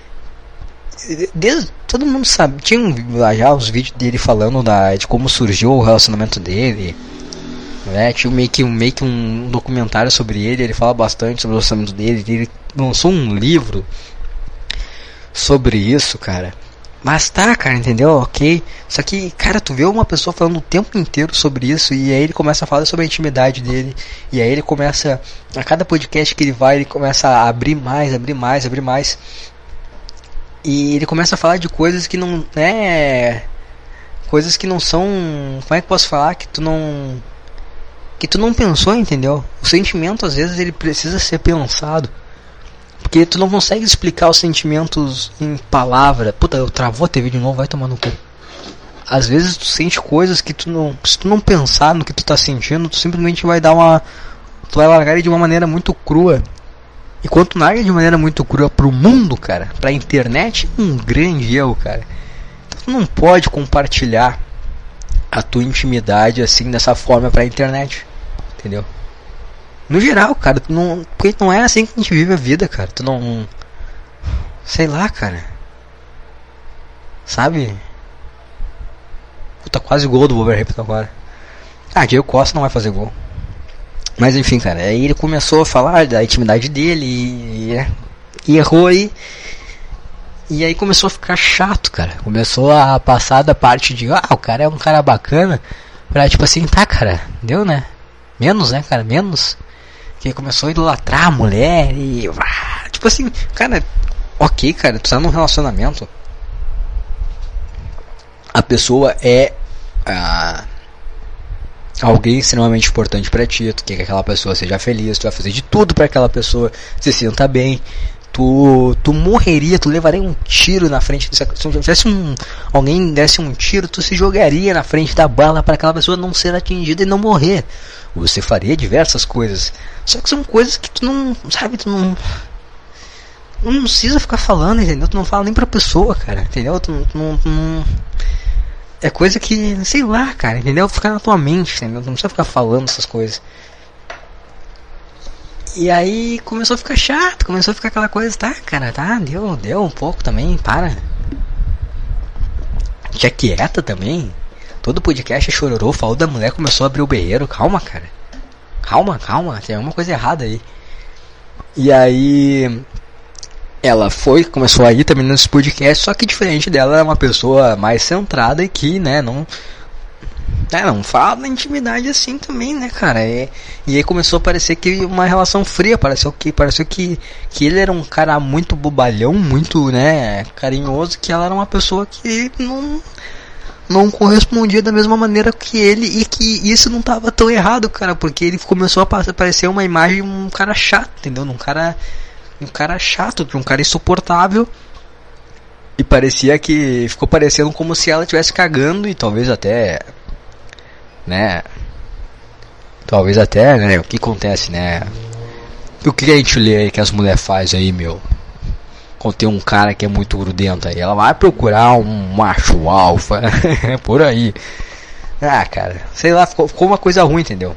Todo mundo sabe, tinha já os vídeos dele falando de como surgiu o relacionamento dele, né? Tinha meio que um documentário sobre ele fala bastante sobre o relacionamento dele, ele lançou um livro sobre isso, cara. Mas tá, cara, entendeu? Ok. Só que, cara, tu vê uma pessoa falando o tempo inteiro sobre isso, e aí ele começa a falar sobre a intimidade dele, e aí ele começa, a cada podcast que ele vai, ele começa a abrir mais. E ele começa a falar de coisas que não coisas que não são, como é que eu posso falar, que tu não pensou, entendeu? O sentimento às vezes ele precisa ser pensado, porque tu não consegue explicar os sentimentos em palavra. Puta, eu travou a TV de novo, vai tomar no cu. Às vezes tu sente coisas que se tu não pensar no que tu tá sentindo, tu simplesmente vai tu vai largar ele de uma maneira muito crua. E quando tu larga de maneira muito crua pro mundo, cara, pra internet, um grande erro, cara. Tu não pode compartilhar a tua intimidade assim, dessa forma pra internet, entendeu? No geral, cara, porque não é assim que a gente vive a vida, cara. Tu não, sei lá, cara, sabe? Puta, quase gol do Wolverhampton agora. Diego Costa não vai fazer gol. Mas enfim, cara, aí ele começou a falar da intimidade dele e errou aí. E aí começou a ficar chato, cara. Começou a passar da parte de, o cara é um cara bacana, pra tipo assim, tá, cara, deu, né? Menos, né, cara, menos. Que começou a idolatrar a mulher e... tipo assim, cara, ok, cara, tu tá num relacionamento. A pessoa é... alguém extremamente importante pra ti, tu quer que aquela pessoa seja feliz, tu vai fazer de tudo pra aquela pessoa se sinta bem, tu morreria, tu levaria um tiro na frente, se tivesse alguém desse um tiro, tu se jogaria na frente da bala pra aquela pessoa não ser atingida e não morrer. Você faria diversas coisas, só que são coisas que tu não, sabe, tu não precisa ficar falando, entendeu? Tu não fala nem pra pessoa, cara, entendeu? Tu não é coisa que, sei lá, cara, entendeu? Fica na tua mente, entendeu? Tu não precisa ficar falando essas coisas. E aí começou a ficar chato, começou a ficar aquela coisa, tá, cara, tá, deu um pouco também, para. Tinha quieta também. Todo podcast é chororô, falou da mulher, começou a abrir o berreiro. Calma, cara. Calma, tem alguma coisa errada aí. E aí ela começou a ir também nesse podcast, só que diferente dela, é uma pessoa mais centrada e que, né, não fala da intimidade assim também, né, cara. E aí começou a parecer que uma relação fria, pareceu que ele era um cara muito bobalhão, muito, né, carinhoso, que ela era uma pessoa que não correspondia da mesma maneira que ele, e que isso não tava tão errado, cara, porque ele começou a parecer uma imagem de um cara chato, entendeu? Um cara chato, de um cara insuportável. E ficou parecendo como se ela estivesse cagando, e talvez até, né, o que acontece, né? O que a gente lê aí que as mulheres fazem aí, meu? Quando tem um cara que é muito grudento aí, ela vai procurar um macho alfa, por aí. Cara, sei lá, ficou uma coisa ruim, entendeu?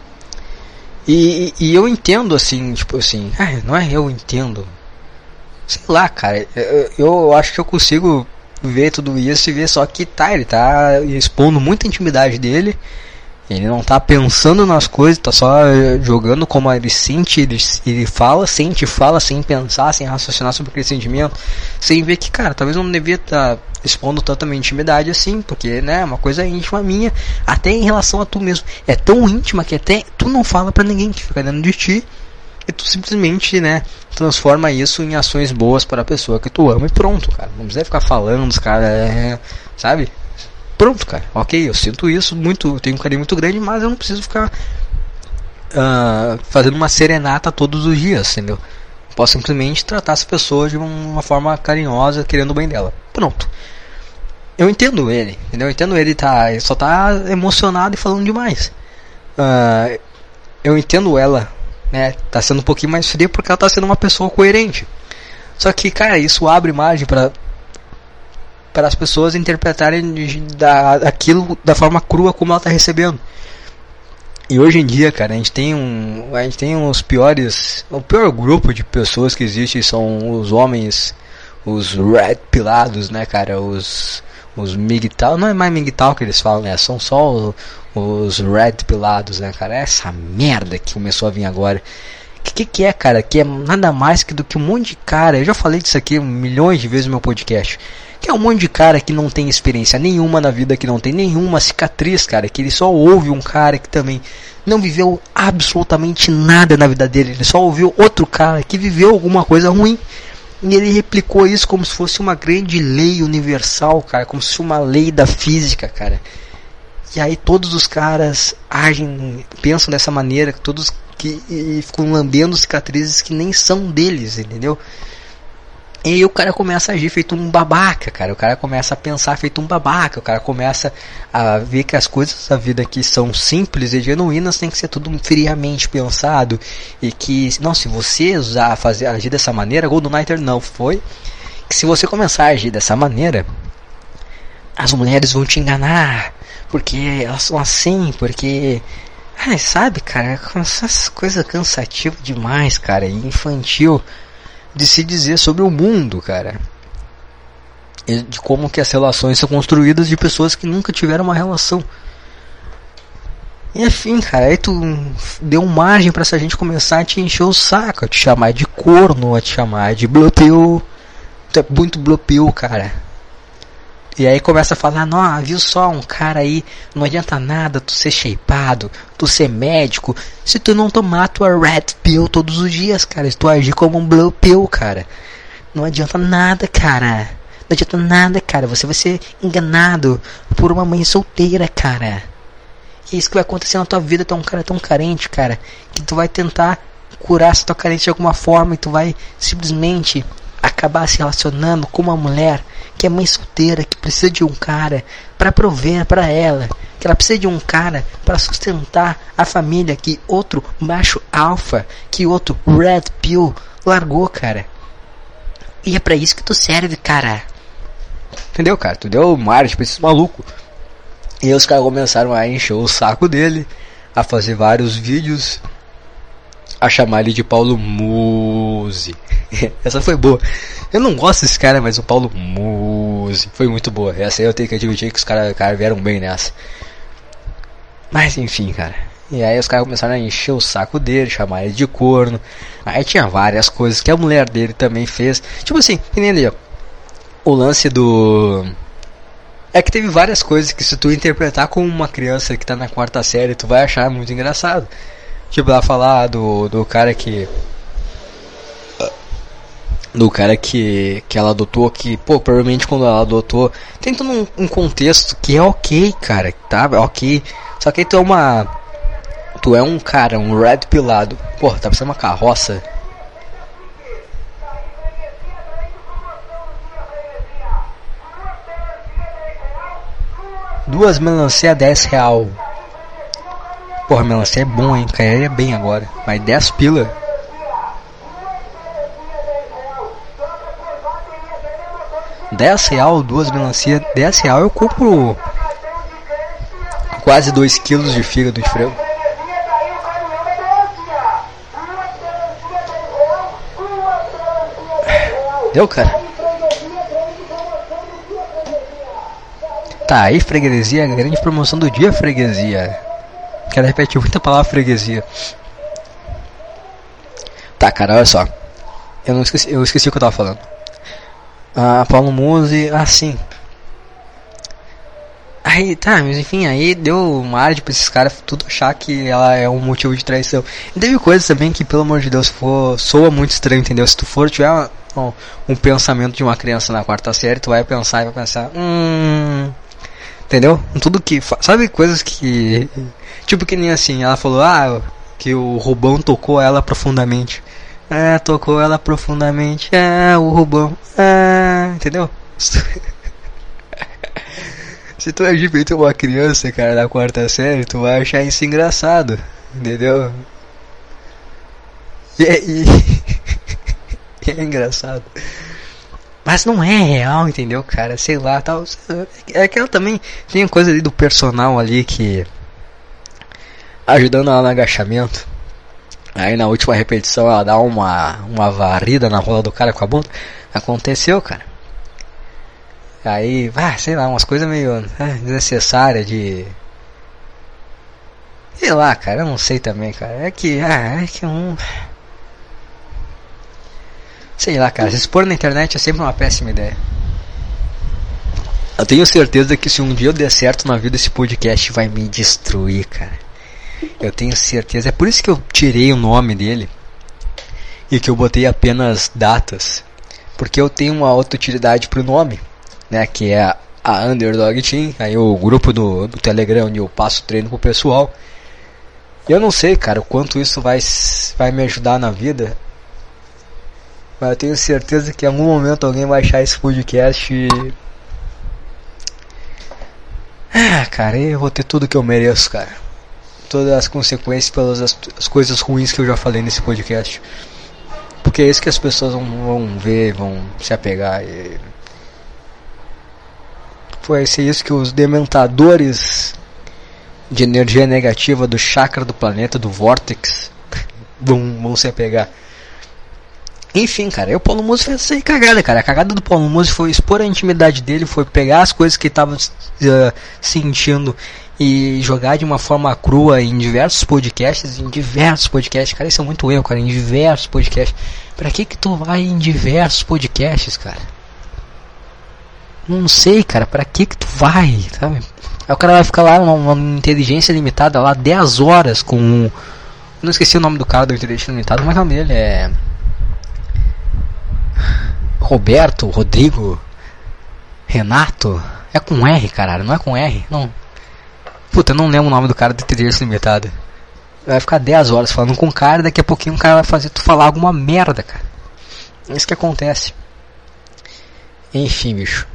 E eu entendo assim, tipo assim, não é eu entendo. Sei lá, cara, eu acho que eu consigo ver tudo isso e ver só que ele tá expondo muita intimidade dele. Ele não tá pensando nas coisas, tá só jogando como ele sente, ele fala sem pensar, sem raciocinar sobre aquele sentimento, sem ver que, cara, talvez não devia estar expondo tanta minha intimidade assim, porque, né, é uma coisa íntima minha, até em relação a tu mesmo. É tão íntima que até tu não fala pra ninguém, que fica dentro de ti, e tu simplesmente, né, transforma isso em ações boas para a pessoa que tu ama e pronto, cara. Não precisa ficar falando, cara, sabe? Pronto, cara. Ok, eu sinto isso muito, eu tenho um carinho muito grande, mas eu não preciso ficar fazendo uma serenata todos os dias, entendeu? Posso simplesmente tratar essa pessoa de uma forma carinhosa, querendo o bem dela. Pronto. Eu entendo ele, entendeu? Eu entendo ele, ele só tá emocionado e falando demais. Eu entendo ela, né? Tá sendo um pouquinho mais fria porque ela tá sendo uma pessoa coerente. Só que, cara, isso abre margem para as pessoas interpretarem aquilo da forma crua como ela tá recebendo. E hoje em dia, cara, a gente tem os piores, o pior grupo de pessoas que existe são os homens, os red pilados, né, cara, os migtal, não é mais migtal que eles falam, né, são só os red pilados, né, cara, essa merda que começou a vir agora. Que é, cara, que é nada mais do que um monte de cara, eu já falei disso aqui milhões de vezes no meu podcast, que é um monte de cara que não tem experiência nenhuma na vida, que não tem nenhuma cicatriz, cara, que ele só ouve um cara que também não viveu absolutamente nada na vida dele, ele só ouviu outro cara que viveu alguma coisa ruim, e ele replicou isso como se fosse uma grande lei universal, cara, como se fosse uma lei da física, cara. E aí todos os caras agem, pensam dessa maneira, todos e ficam lambendo cicatrizes que nem são deles, entendeu? E aí o cara começa a agir feito um babaca, cara. O cara começa a pensar feito um babaca. O cara começa a ver que as coisas da vida que são simples e genuínas tem que ser tudo friamente pensado. E que, não, se você agir dessa maneira, Golden Knighter não foi. Que se você começar a agir dessa maneira, as mulheres vão te enganar. Porque elas são assim, porque... sabe, cara, essas coisas cansativas demais, cara, e infantil de se dizer sobre o mundo, cara, e de como que as relações são construídas de pessoas que nunca tiveram uma relação. E enfim, cara, aí tu deu margem pra essa gente começar a te encher o saco, a te chamar de corno, a te chamar de blopeu. Tu é muito blopeu, cara. E aí começa a falar, não, viu só, um cara aí, não adianta nada tu ser shapeado, tu ser médico, se tu não tomar tua red pill todos os dias, cara, se tu agir como um blue pill, cara. Não adianta nada, cara. Não adianta nada, cara. Você vai ser enganado por uma mãe solteira, cara. E é isso que vai acontecer na tua vida. Tu é um cara tão carente, cara, que tu vai tentar curar essa tua carência de alguma forma e tu vai simplesmente acabar se relacionando com uma mulher que é mãe solteira, que precisa de um cara para prover para ela, que ela precisa de um cara para sustentar a família que outro macho alfa, que outro red pill largou, cara. E é pra isso que tu serve, cara. Entendeu, cara? Tu deu margem pra esse maluco. E aí os caras começaram a encher o saco dele, a fazer vários vídeos, a chamar ele de Paulo Musi. Essa foi boa. Eu não gosto desse cara, mas o Paulo Musi foi muito boa. Essa aí eu tenho que admitir que os caras vieram bem nessa. Mas enfim, cara. E aí os caras começaram a encher o saco dele, chamar ele de corno. Aí tinha várias coisas que a mulher dele também fez. Tipo assim, entendeu? O lance do... É que teve várias coisas que se tu interpretar como uma criança que tá na quarta série, tu vai achar muito engraçado. Tipo, ela falar do cara que... Do cara que ela adotou, que, pô, provavelmente quando ela adotou, tem todo um contexto que é ok, cara, tá? Ok. Só que aí tu é um cara, um red pilado. Pô, tá parecendo uma carroça. Duas melancia R$10. Porra, melancia é bom, hein? Cairia bem agora. Mas 10 pila. R$10, duas melancia. R$10 eu compro quase 2 quilos de fígado de frango. Deu, cara? Tá, aí freguesia, a grande promoção do dia, freguesia. Quero repetir muita palavra freguesia. Tá, cara, olha só. Eu esqueci o que eu tava falando. Paulo Musi, sim. Aí, tá, mas enfim, aí deu uma área pra esses caras tudo achar que ela é um motivo de traição. E teve coisas também que, pelo amor de Deus, soa muito estranho, entendeu? Se tu for, tiver um pensamento de uma criança na quarta série, tu vai pensar e vai pensar, entendeu? Tudo que, sabe, coisas que, tipo que nem assim, ela falou, que o Rubão tocou ela profundamente. Tocou ela profundamente, o Rubão, entendeu? Se tu agir feito uma criança, cara, na quarta série, tu vai achar isso engraçado, entendeu? E é engraçado. Mas não é real, entendeu, cara? Sei lá, tal. É que ela também tem coisa ali do personal ali que... ajudando ela no agachamento. Aí na última repetição ela dá uma varrida na rola do cara com a bunda. Aconteceu, cara. Aí, sei lá, umas coisas meio desnecessárias de... sei lá, cara, eu não sei também, cara. É que sei lá, cara, se expor na internet é sempre uma péssima ideia. Eu tenho certeza que se um dia eu der certo na vida, esse podcast vai me destruir, cara. Eu tenho certeza. É por isso que eu tirei o nome dele e que eu botei apenas datas. Porque eu tenho uma outra utilidade pro nome, né, que é a Underdog Team, aí o grupo do Telegram onde eu passo treino pro pessoal. E eu não sei, cara, o quanto isso vai me ajudar na vida, mas eu tenho certeza que em algum momento alguém vai achar esse podcast e... cara, eu vou ter tudo que eu mereço, cara. Todas as consequências pelas as coisas ruins que eu já falei nesse podcast. Porque é isso que as pessoas vão ver, vão se apegar e... Foi isso que os dementadores de energia negativa do chakra do planeta, do Vortex, vão se apegar. Enfim, cara, o Paulo Musi fez essa cagada, cara. A cagada do Paulo Musi foi expor a intimidade dele, foi pegar as coisas que ele tava sentindo e jogar de uma forma crua em diversos podcasts. Cara, isso é muito erro, cara, em diversos podcasts. Pra que tu vai em diversos podcasts, cara? Não sei, cara, pra que tu vai, sabe? Aí o cara vai ficar lá, uma inteligência limitada lá, 10 horas com... Eu não esqueci o nome do cara do inteligência limitada, mas o nome dele é... Roberto, Rodrigo, Renato... É com R, caralho, não é com R, não. Puta, eu não lembro o nome do cara do inteligência limitada. Vai ficar 10 horas falando com o cara, daqui a pouquinho o cara vai fazer tu falar alguma merda, cara. É isso que acontece. Enfim, bicho.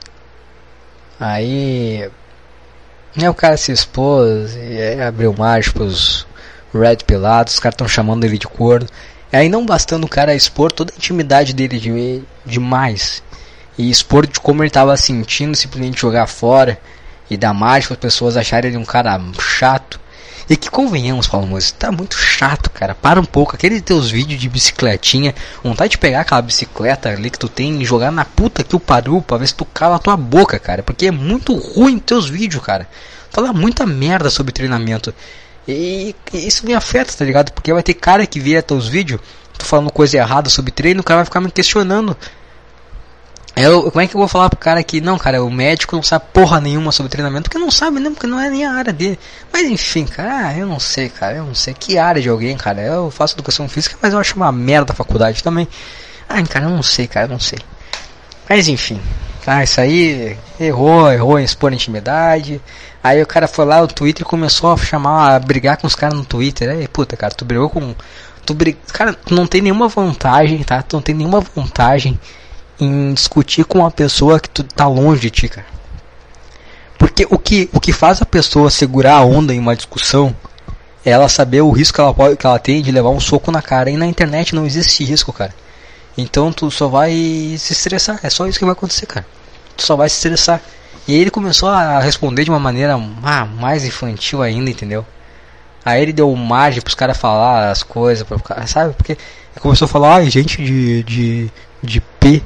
Aí o cara se expôs e abriu margem pros Red Pilatos, os caras estão chamando ele de corno. E aí não bastando o cara expor toda a intimidade dele demais e expor de como ele estava sentindo, simplesmente jogar fora e dar margem para as pessoas acharem ele um cara chato. E que convenhamos, Paulo Musi, tá muito chato, cara. Para um pouco, aqueles teus vídeos de bicicletinha, vontade de pegar aquela bicicleta ali que tu tem e jogar na puta que o pariu pra ver se tu cala a tua boca, cara. Porque é muito ruim teus vídeos, cara. Fala muita merda sobre treinamento. E isso me afeta, tá ligado? Porque vai ter cara que vê teus vídeos, tu falando coisa errada sobre treino, o cara vai ficar me questionando. Como é que eu vou falar pro cara que não, cara, o médico não sabe porra nenhuma sobre treinamento, porque não sabe mesmo, porque não é nem a área dele. Mas enfim, cara, eu não sei, cara, eu não sei que área de alguém, cara. Eu faço educação física, mas eu acho uma merda a faculdade também. Cara, eu não sei, cara, eu não sei. Mas enfim, tá, isso aí errou em expor intimidade. Aí o cara foi lá no Twitter e começou a brigar com os caras no Twitter. Aí, puta, cara, tu brigou com... Cara, tu não tem nenhuma vantagem, tá? Tu não tem nenhuma vantagem em discutir com uma pessoa que tu tá longe de ti, cara. Porque o que faz a pessoa segurar a onda em uma discussão é ela saber o risco que ela tem de levar um soco na cara. E na internet não existe risco, cara. Então tu só vai se estressar. É só isso que vai acontecer, cara. Tu só vai se estressar. E aí ele começou a responder de uma maneira mais infantil ainda, entendeu? Aí ele deu margem pros caras falar as coisas, sabe? Porque ele começou a falar, gente de P...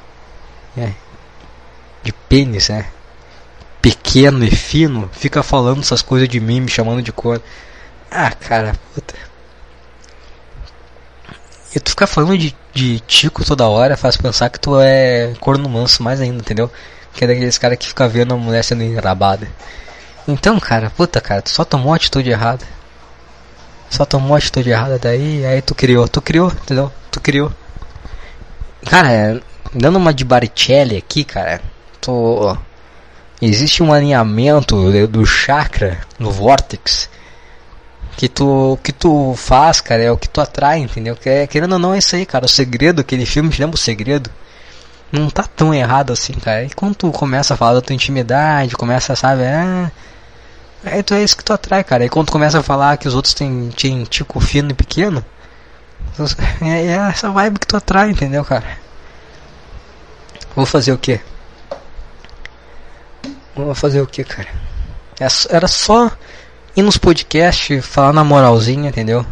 de pênis, né? Pequeno e fino, fica falando essas coisas de mim, me chamando de corno. Cara, puta. E tu ficar falando de tico toda hora faz pensar que tu é corno manso mais ainda, entendeu? Que é daqueles caras que fica vendo a mulher sendo enrabada. Então, cara, puta, cara, tu só tomou a atitude errada. Só tomou a atitude errada daí, aí tu criou, entendeu? Tu criou. Cara, dando uma de Baricelli aqui, cara, existe um alinhamento do chakra, no vórtex, que tu faz, cara, é o que tu atrai, entendeu? Querendo ou não, é isso aí, cara. O segredo, aquele filme, te lembra o segredo? Não tá tão errado assim, cara. E quando tu começa a falar da tua intimidade, começa, sabe, é isso que tu atrai, cara. E quando tu começa a falar que os outros têm tico fino e pequeno, é essa vibe que tu atrai, entendeu, cara? Vou fazer o quê? Cara? Era só ir nos podcasts, falar na moralzinha, entendeu?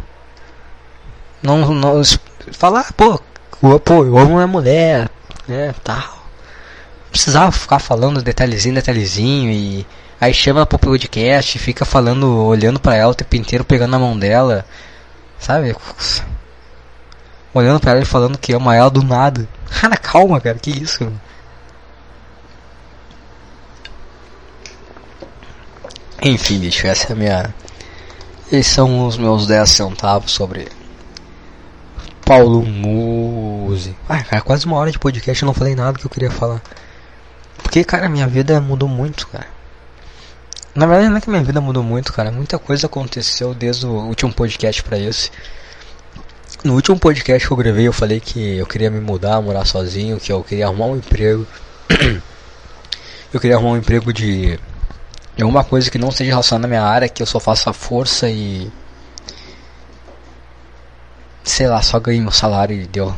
Não falar, pô, eu amo a mulher, né, tal. Não precisava ficar falando detalhezinho e aí chama pro podcast, fica falando, olhando pra ela o tempo inteiro, pegando na mão dela, sabe? Olhando pra ela e falando que ama ela do nada. Cara, calma, cara, que isso, mano? Enfim, bicho, esses são os meus 10 centavos sobre Paulo Musi. Cara, quase uma hora de podcast, eu não falei nada que eu queria falar. Porque, cara, minha vida mudou muito, cara. Na verdade, não é que minha vida mudou muito, cara. Muita coisa aconteceu desde o último podcast pra esse. No último podcast que eu gravei, eu falei que eu queria me mudar, morar sozinho, que eu queria arrumar um emprego. Eu queria arrumar um emprego de alguma coisa que não seja relacionada à minha área, que eu só faça força e sei lá, só ganhe meu salário e deu.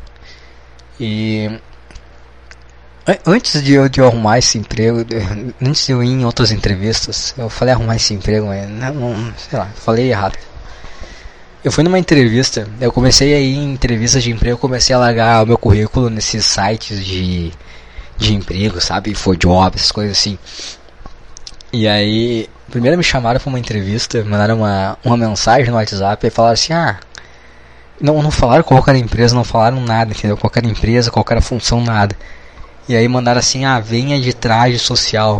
E antes de eu arrumar esse emprego, antes de eu ir em outras entrevistas, eu falei arrumar esse emprego, mas não sei lá, falei errado. Eu fui numa entrevista, eu comecei a ir em entrevistas de emprego, comecei a largar o meu currículo nesses sites de emprego, sabe, for jobs, essas coisas assim. E aí, primeiro me chamaram pra uma entrevista, mandaram uma mensagem no WhatsApp e falaram assim, não falaram qual era a empresa, não falaram nada, entendeu? Qual era a empresa, qual era a função, nada. E aí mandaram assim, venha de traje social.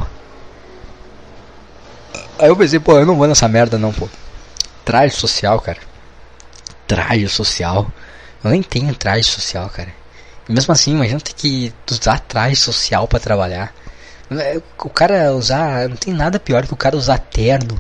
Aí eu pensei, pô, eu não vou nessa merda não, pô. Traje social, cara. Traje social. Eu nem tenho traje social, cara. E mesmo assim, imagina ter que usar traje social pra trabalhar. O cara usar, não tem nada pior que o cara usar terno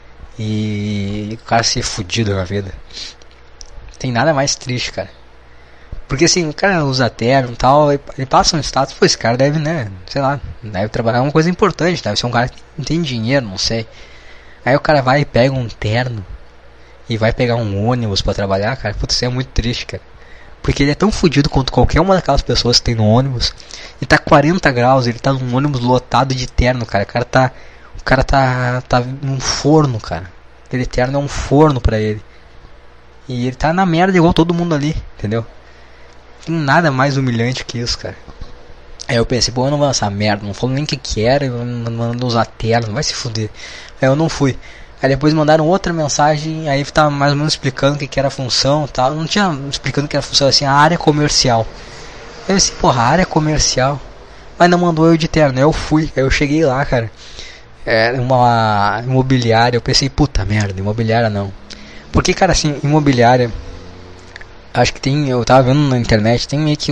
e o cara ser fudido na vida. Tem nada mais triste, cara. Porque assim, o cara usa terno e tal, ele passa um status, pô, esse cara deve, né, sei lá, deve trabalhar uma coisa importante, deve ser um cara que não tem dinheiro, não sei. Aí o cara vai e pega um terno e vai pegar um ônibus pra trabalhar, cara, putz, isso é muito triste, cara. Porque ele é tão fudido quanto qualquer uma daquelas pessoas que tem no ônibus. E tá 40 graus, ele tá num ônibus lotado de terno, cara. O cara tá num forno, cara. Aquele terno é um forno pra ele. E ele tá na merda igual todo mundo ali, entendeu? Não tem nada mais humilhante que isso, cara. Aí eu pensei, pô, eu não vou nessa merda, não falou nem o que era, eu não usar terno, vai se fuder. Aí eu não fui. Aí depois mandaram outra mensagem, aí tava mais ou menos explicando o que era a função e tal. Não tinha explicando o que era a função, assim, a área comercial. Aí eu disse, porra, área comercial. Mas não mandou eu de terno, eu fui. Aí eu cheguei lá, cara. Era uma imobiliária, eu pensei, puta merda, imobiliária não. Porque, cara, assim, imobiliária, acho que tem, eu tava vendo na internet, tem meio que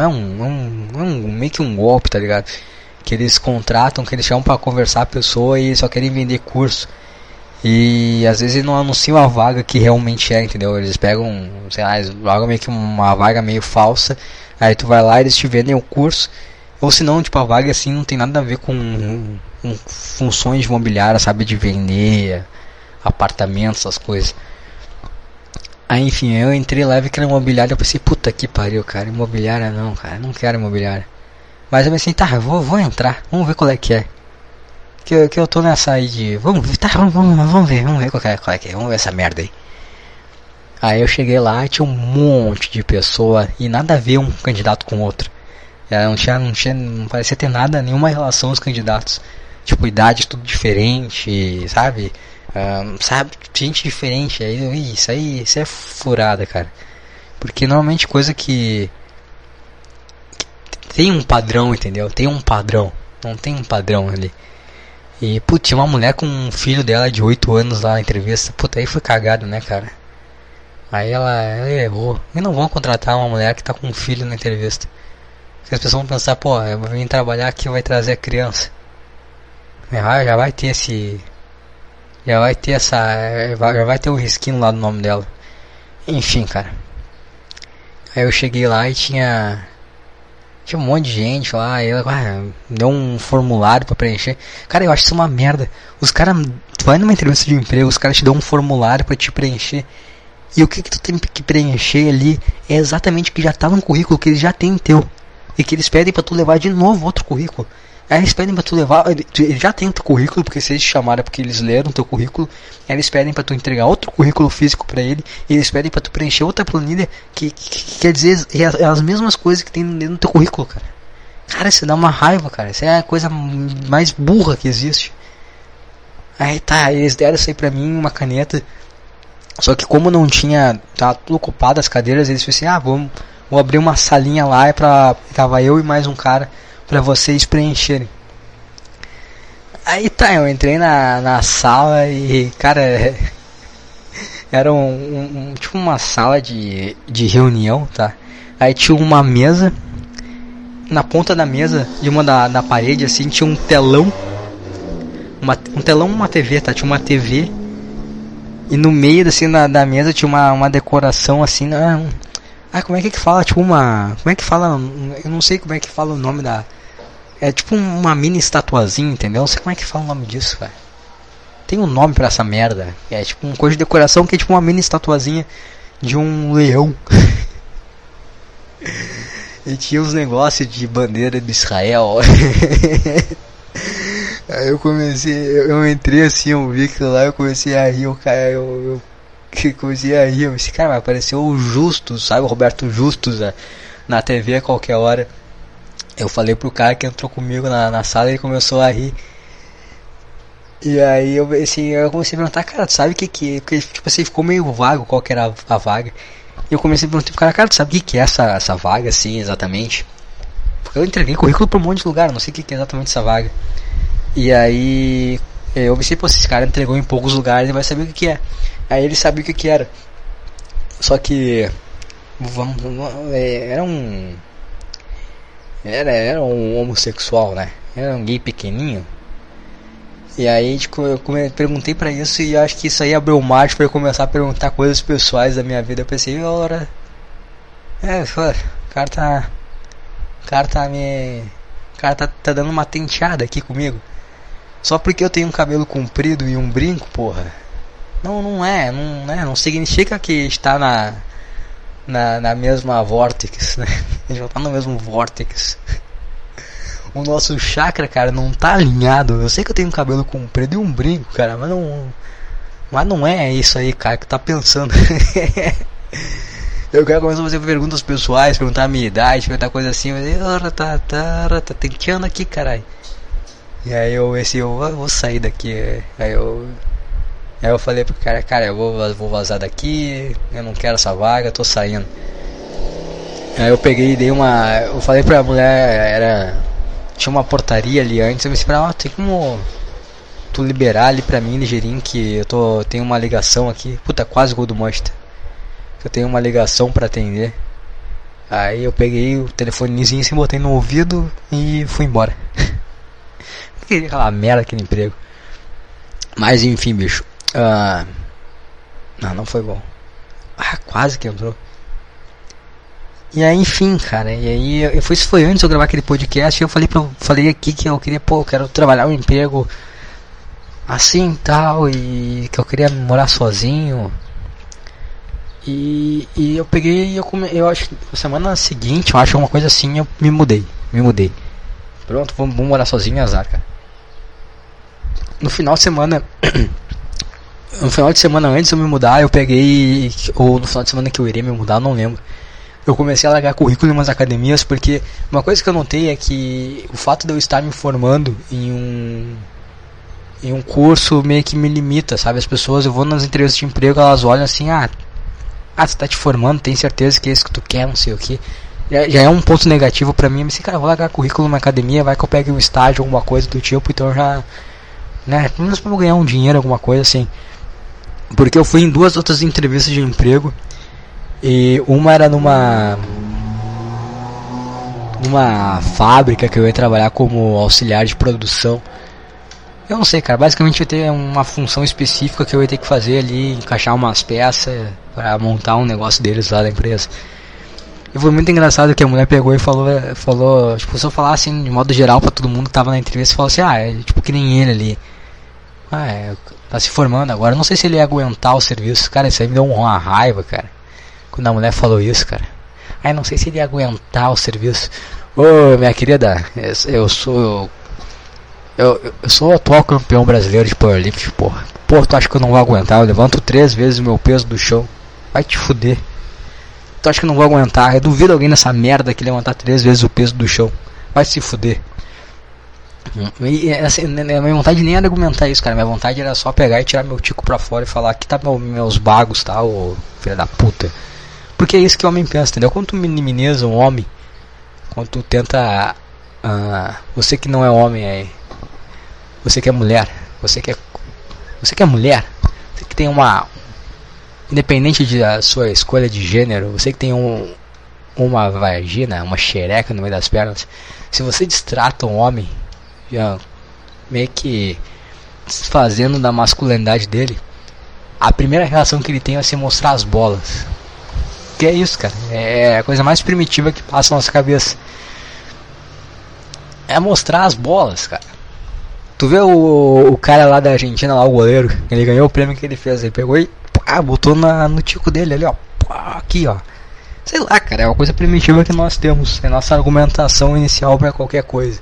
meio que um golpe, tá ligado? Que eles contratam, que eles chamam pra conversar a pessoa e só querem vender curso. E às vezes não anunciam a vaga que realmente é, entendeu? Eles pegam, sei lá, eles jogam meio que uma vaga meio falsa. Aí tu vai lá e eles te vendem o curso. Ou se não, tipo, a vaga assim não tem nada a ver com funções imobiliárias, sabe? De vender apartamentos, essas coisas. Aí enfim, eu entrei lá e vi que era imobiliária. Eu pensei, puta que pariu, cara, imobiliária não, cara, não quero imobiliária. Mas eu pensei, tá, vou entrar, vamos ver qual é que é. Que eu tô nessa aí de, vamos ver qual é que é, vamos ver essa merda aí. Aí eu cheguei lá e tinha um monte de pessoa e nada a ver um candidato com o outro. Não parecia ter nada, nenhuma relação os candidatos. Tipo, idade tudo diferente, sabe? Sabe, gente diferente. Isso é furada, cara. Porque normalmente coisa que tem um padrão, entendeu? Tem um padrão. Não tem um padrão ali. E, putz, tinha uma mulher com um filho dela de 8 anos lá na entrevista. Puta, aí foi cagado, né, cara? Aí ela errou. E não vão contratar uma mulher que tá com um filho na entrevista. Porque as pessoas vão pensar, pô, eu vou vir trabalhar aqui, vai trazer a criança. Já vai ter esse... Já vai ter essa... Já vai ter um risquinho lá no nome dela. Enfim, cara. Aí eu cheguei lá e tinha um monte de gente lá, e ela deu um formulário pra preencher. Cara, eu acho isso uma merda. Os caras, tu vai numa entrevista de emprego, os caras te dão um formulário pra te preencher. E o que tu tem que preencher ali é exatamente o que já tá no currículo, que eles já têm teu. E que eles pedem pra tu levar de novo outro currículo. Aí eles pedem pra tu levar, eles já tem o teu currículo, porque se eles te chamaram é porque eles leram o teu currículo. Aí eles pedem pra tu entregar outro currículo físico pra ele. E eles pedem pra tu preencher outra planilha que quer dizer as mesmas coisas que tem dentro do teu currículo, cara. Cara, isso dá uma raiva, cara. Isso é a coisa mais burra que existe. Aí tá, eles deram isso aí pra mim, uma caneta. Só que como não tinha, tava tudo ocupado as cadeiras, eles falaram assim, vou abrir uma salinha lá, tava eu e mais um cara pra vocês preencherem. Aí tá, eu entrei na sala e, cara, era tipo uma sala de reunião, tá? Aí tinha uma mesa, na ponta da mesa, de da parede, assim, tinha um telão, uma TV, tá? Tinha uma TV, e no meio, assim, da mesa tinha uma decoração, assim, como é que fala? Tipo como é que fala? Eu não sei como é que fala o nome da... É tipo uma mini estatuazinha, entendeu? Não sei como é que fala o nome disso, cara. Tem um nome pra essa merda. É tipo uma coisa de decoração que é tipo uma mini estatuazinha de um leão. E tinha uns negócios de bandeira de Israel. Aí eu entrei assim, eu vi aquilo lá, eu comecei a rir, eu comecei a rir. Eu disse, cara, vai aparecer o Justus, sabe? O Roberto Justus na TV a qualquer hora. Eu falei pro cara que entrou comigo na sala e ele começou a rir. E aí eu comecei a perguntar, cara, tu sabe o que é? Porque tipo assim, ficou meio vago qual que era a vaga. E eu comecei a perguntar pro cara, tu sabe o que é essa vaga assim exatamente? Porque eu entreguei currículo pra um monte de lugar, não sei o que é exatamente essa vaga. E aí eu pensei, pô, se esse cara entregou em poucos lugares, ele vai saber o que é. Aí ele sabia o que era. Só que era um homossexual, né? Era um gay pequenininho. E aí tipo, eu perguntei pra isso e acho que isso aí abriu o margem pra eu começar a perguntar coisas pessoais da minha vida. Eu pensei, ora... o cara tá dando uma tenteada aqui comigo. Só porque eu tenho um cabelo comprido e um brinco, porra. Não significa que está na mesma vórtex, né? A gente não tá no mesmo vórtex. O nosso chakra, cara, não tá alinhado. Eu sei que eu tenho um cabelo comprido e um brinco, cara, mas não é isso aí, cara, que tá pensando. Eu quero começar a fazer perguntas pessoais, perguntar a minha idade, perguntar coisa assim, mas tá tenteando aqui, caralho. E aí eu vou sair daqui. Aí eu falei pro cara, eu vou vazar daqui, eu não quero essa vaga, eu tô saindo. Aí eu peguei e eu falei pra mulher, tinha uma portaria ali antes, eu me disse pra ela, tem como tu liberar ali pra mim, ligeirinho, que tenho uma ligação aqui. Puta, quase gol do Manchester. Eu tenho uma ligação pra atender. Aí eu peguei o telefonezinho assim, botei no ouvido e fui embora. Eu queria aquela merda, aquele emprego. Mas enfim, bicho. Não foi bom. Quase que entrou. E aí, enfim, cara. E aí, isso foi antes de eu gravar aquele podcast. Eu falei aqui que eu queria, eu quero trabalhar um emprego assim e tal. E que eu queria morar sozinho. E eu peguei eu acho que na semana seguinte, eu acho uma coisa assim, eu me mudei. Pronto, vamos morar sozinho, azar, cara. No final de semana antes de eu me mudar, eu peguei, ou no final de semana que eu iria me mudar, não lembro. Eu comecei a largar currículo em umas academias, porque uma coisa que eu notei é que o fato de eu estar me formando em um curso meio que me limita, sabe? As pessoas, eu vou nas entrevistas de emprego, elas olham assim, você tá te formando, tem certeza que é isso que tu quer, não sei o que. já é um ponto negativo pra mim. Mas, cara, eu vou largar currículo numa academia, vai que eu pegue um estágio, alguma coisa do tipo, então já, né, pelo menos pra eu ganhar um dinheiro, alguma coisa assim. Porque eu fui em 2 outras entrevistas de emprego, e uma era numa fábrica que eu ia trabalhar como auxiliar de produção. Eu não sei, cara, basicamente eu ia ter uma função específica que eu ia ter que fazer ali, encaixar umas peças para montar um negócio deles lá da empresa. E foi muito engraçado que a mulher pegou e falou, tipo, se eu falar assim, de modo geral pra todo mundo que tava na entrevista, falou assim, é tipo que nem ele ali. Tá se formando agora, eu não sei se ele ia aguentar o serviço. Cara, isso aí me deu uma raiva, cara, quando a mulher falou isso, cara. Não sei se ele ia aguentar o serviço. Ô, minha querida, eu sou o atual campeão brasileiro de powerlifting, porra. Porra, tu acha que eu não vou aguentar? Eu levanto 3 vezes o meu peso do chão. Vai te fuder. Tu acha que eu não vou aguentar? Eu duvido alguém nessa merda que levantar 3 vezes o peso do chão. Vai se fuder. E assim, minha vontade nem era argumentar isso, cara. Minha vontade era só pegar e tirar meu tico pra fora e falar: aqui tá meus bagos, tá, ô filha da puta. Porque é isso que o homem pensa, entendeu? Quando tu minimiza um homem, quando tu tenta... você que não é homem aí, você que é mulher, você que é mulher, você que tem uma... independente da sua escolha de gênero, você que tem uma vagina, uma xereca no meio das pernas, se você destrata um homem, já meio que desfazendo da masculinidade dele, a primeira reação que ele tem é se mostrar as bolas. Que é isso, cara, é a coisa mais primitiva que passa na nossa cabeça, é mostrar as bolas, cara. Tu vê o cara lá da Argentina, lá, o goleiro, ele ganhou o prêmio que ele fez, ele pegou e botou no tico dele ali, ó, aqui, ó. Sei lá, cara, é uma coisa primitiva que nós temos, é nossa argumentação inicial pra qualquer coisa.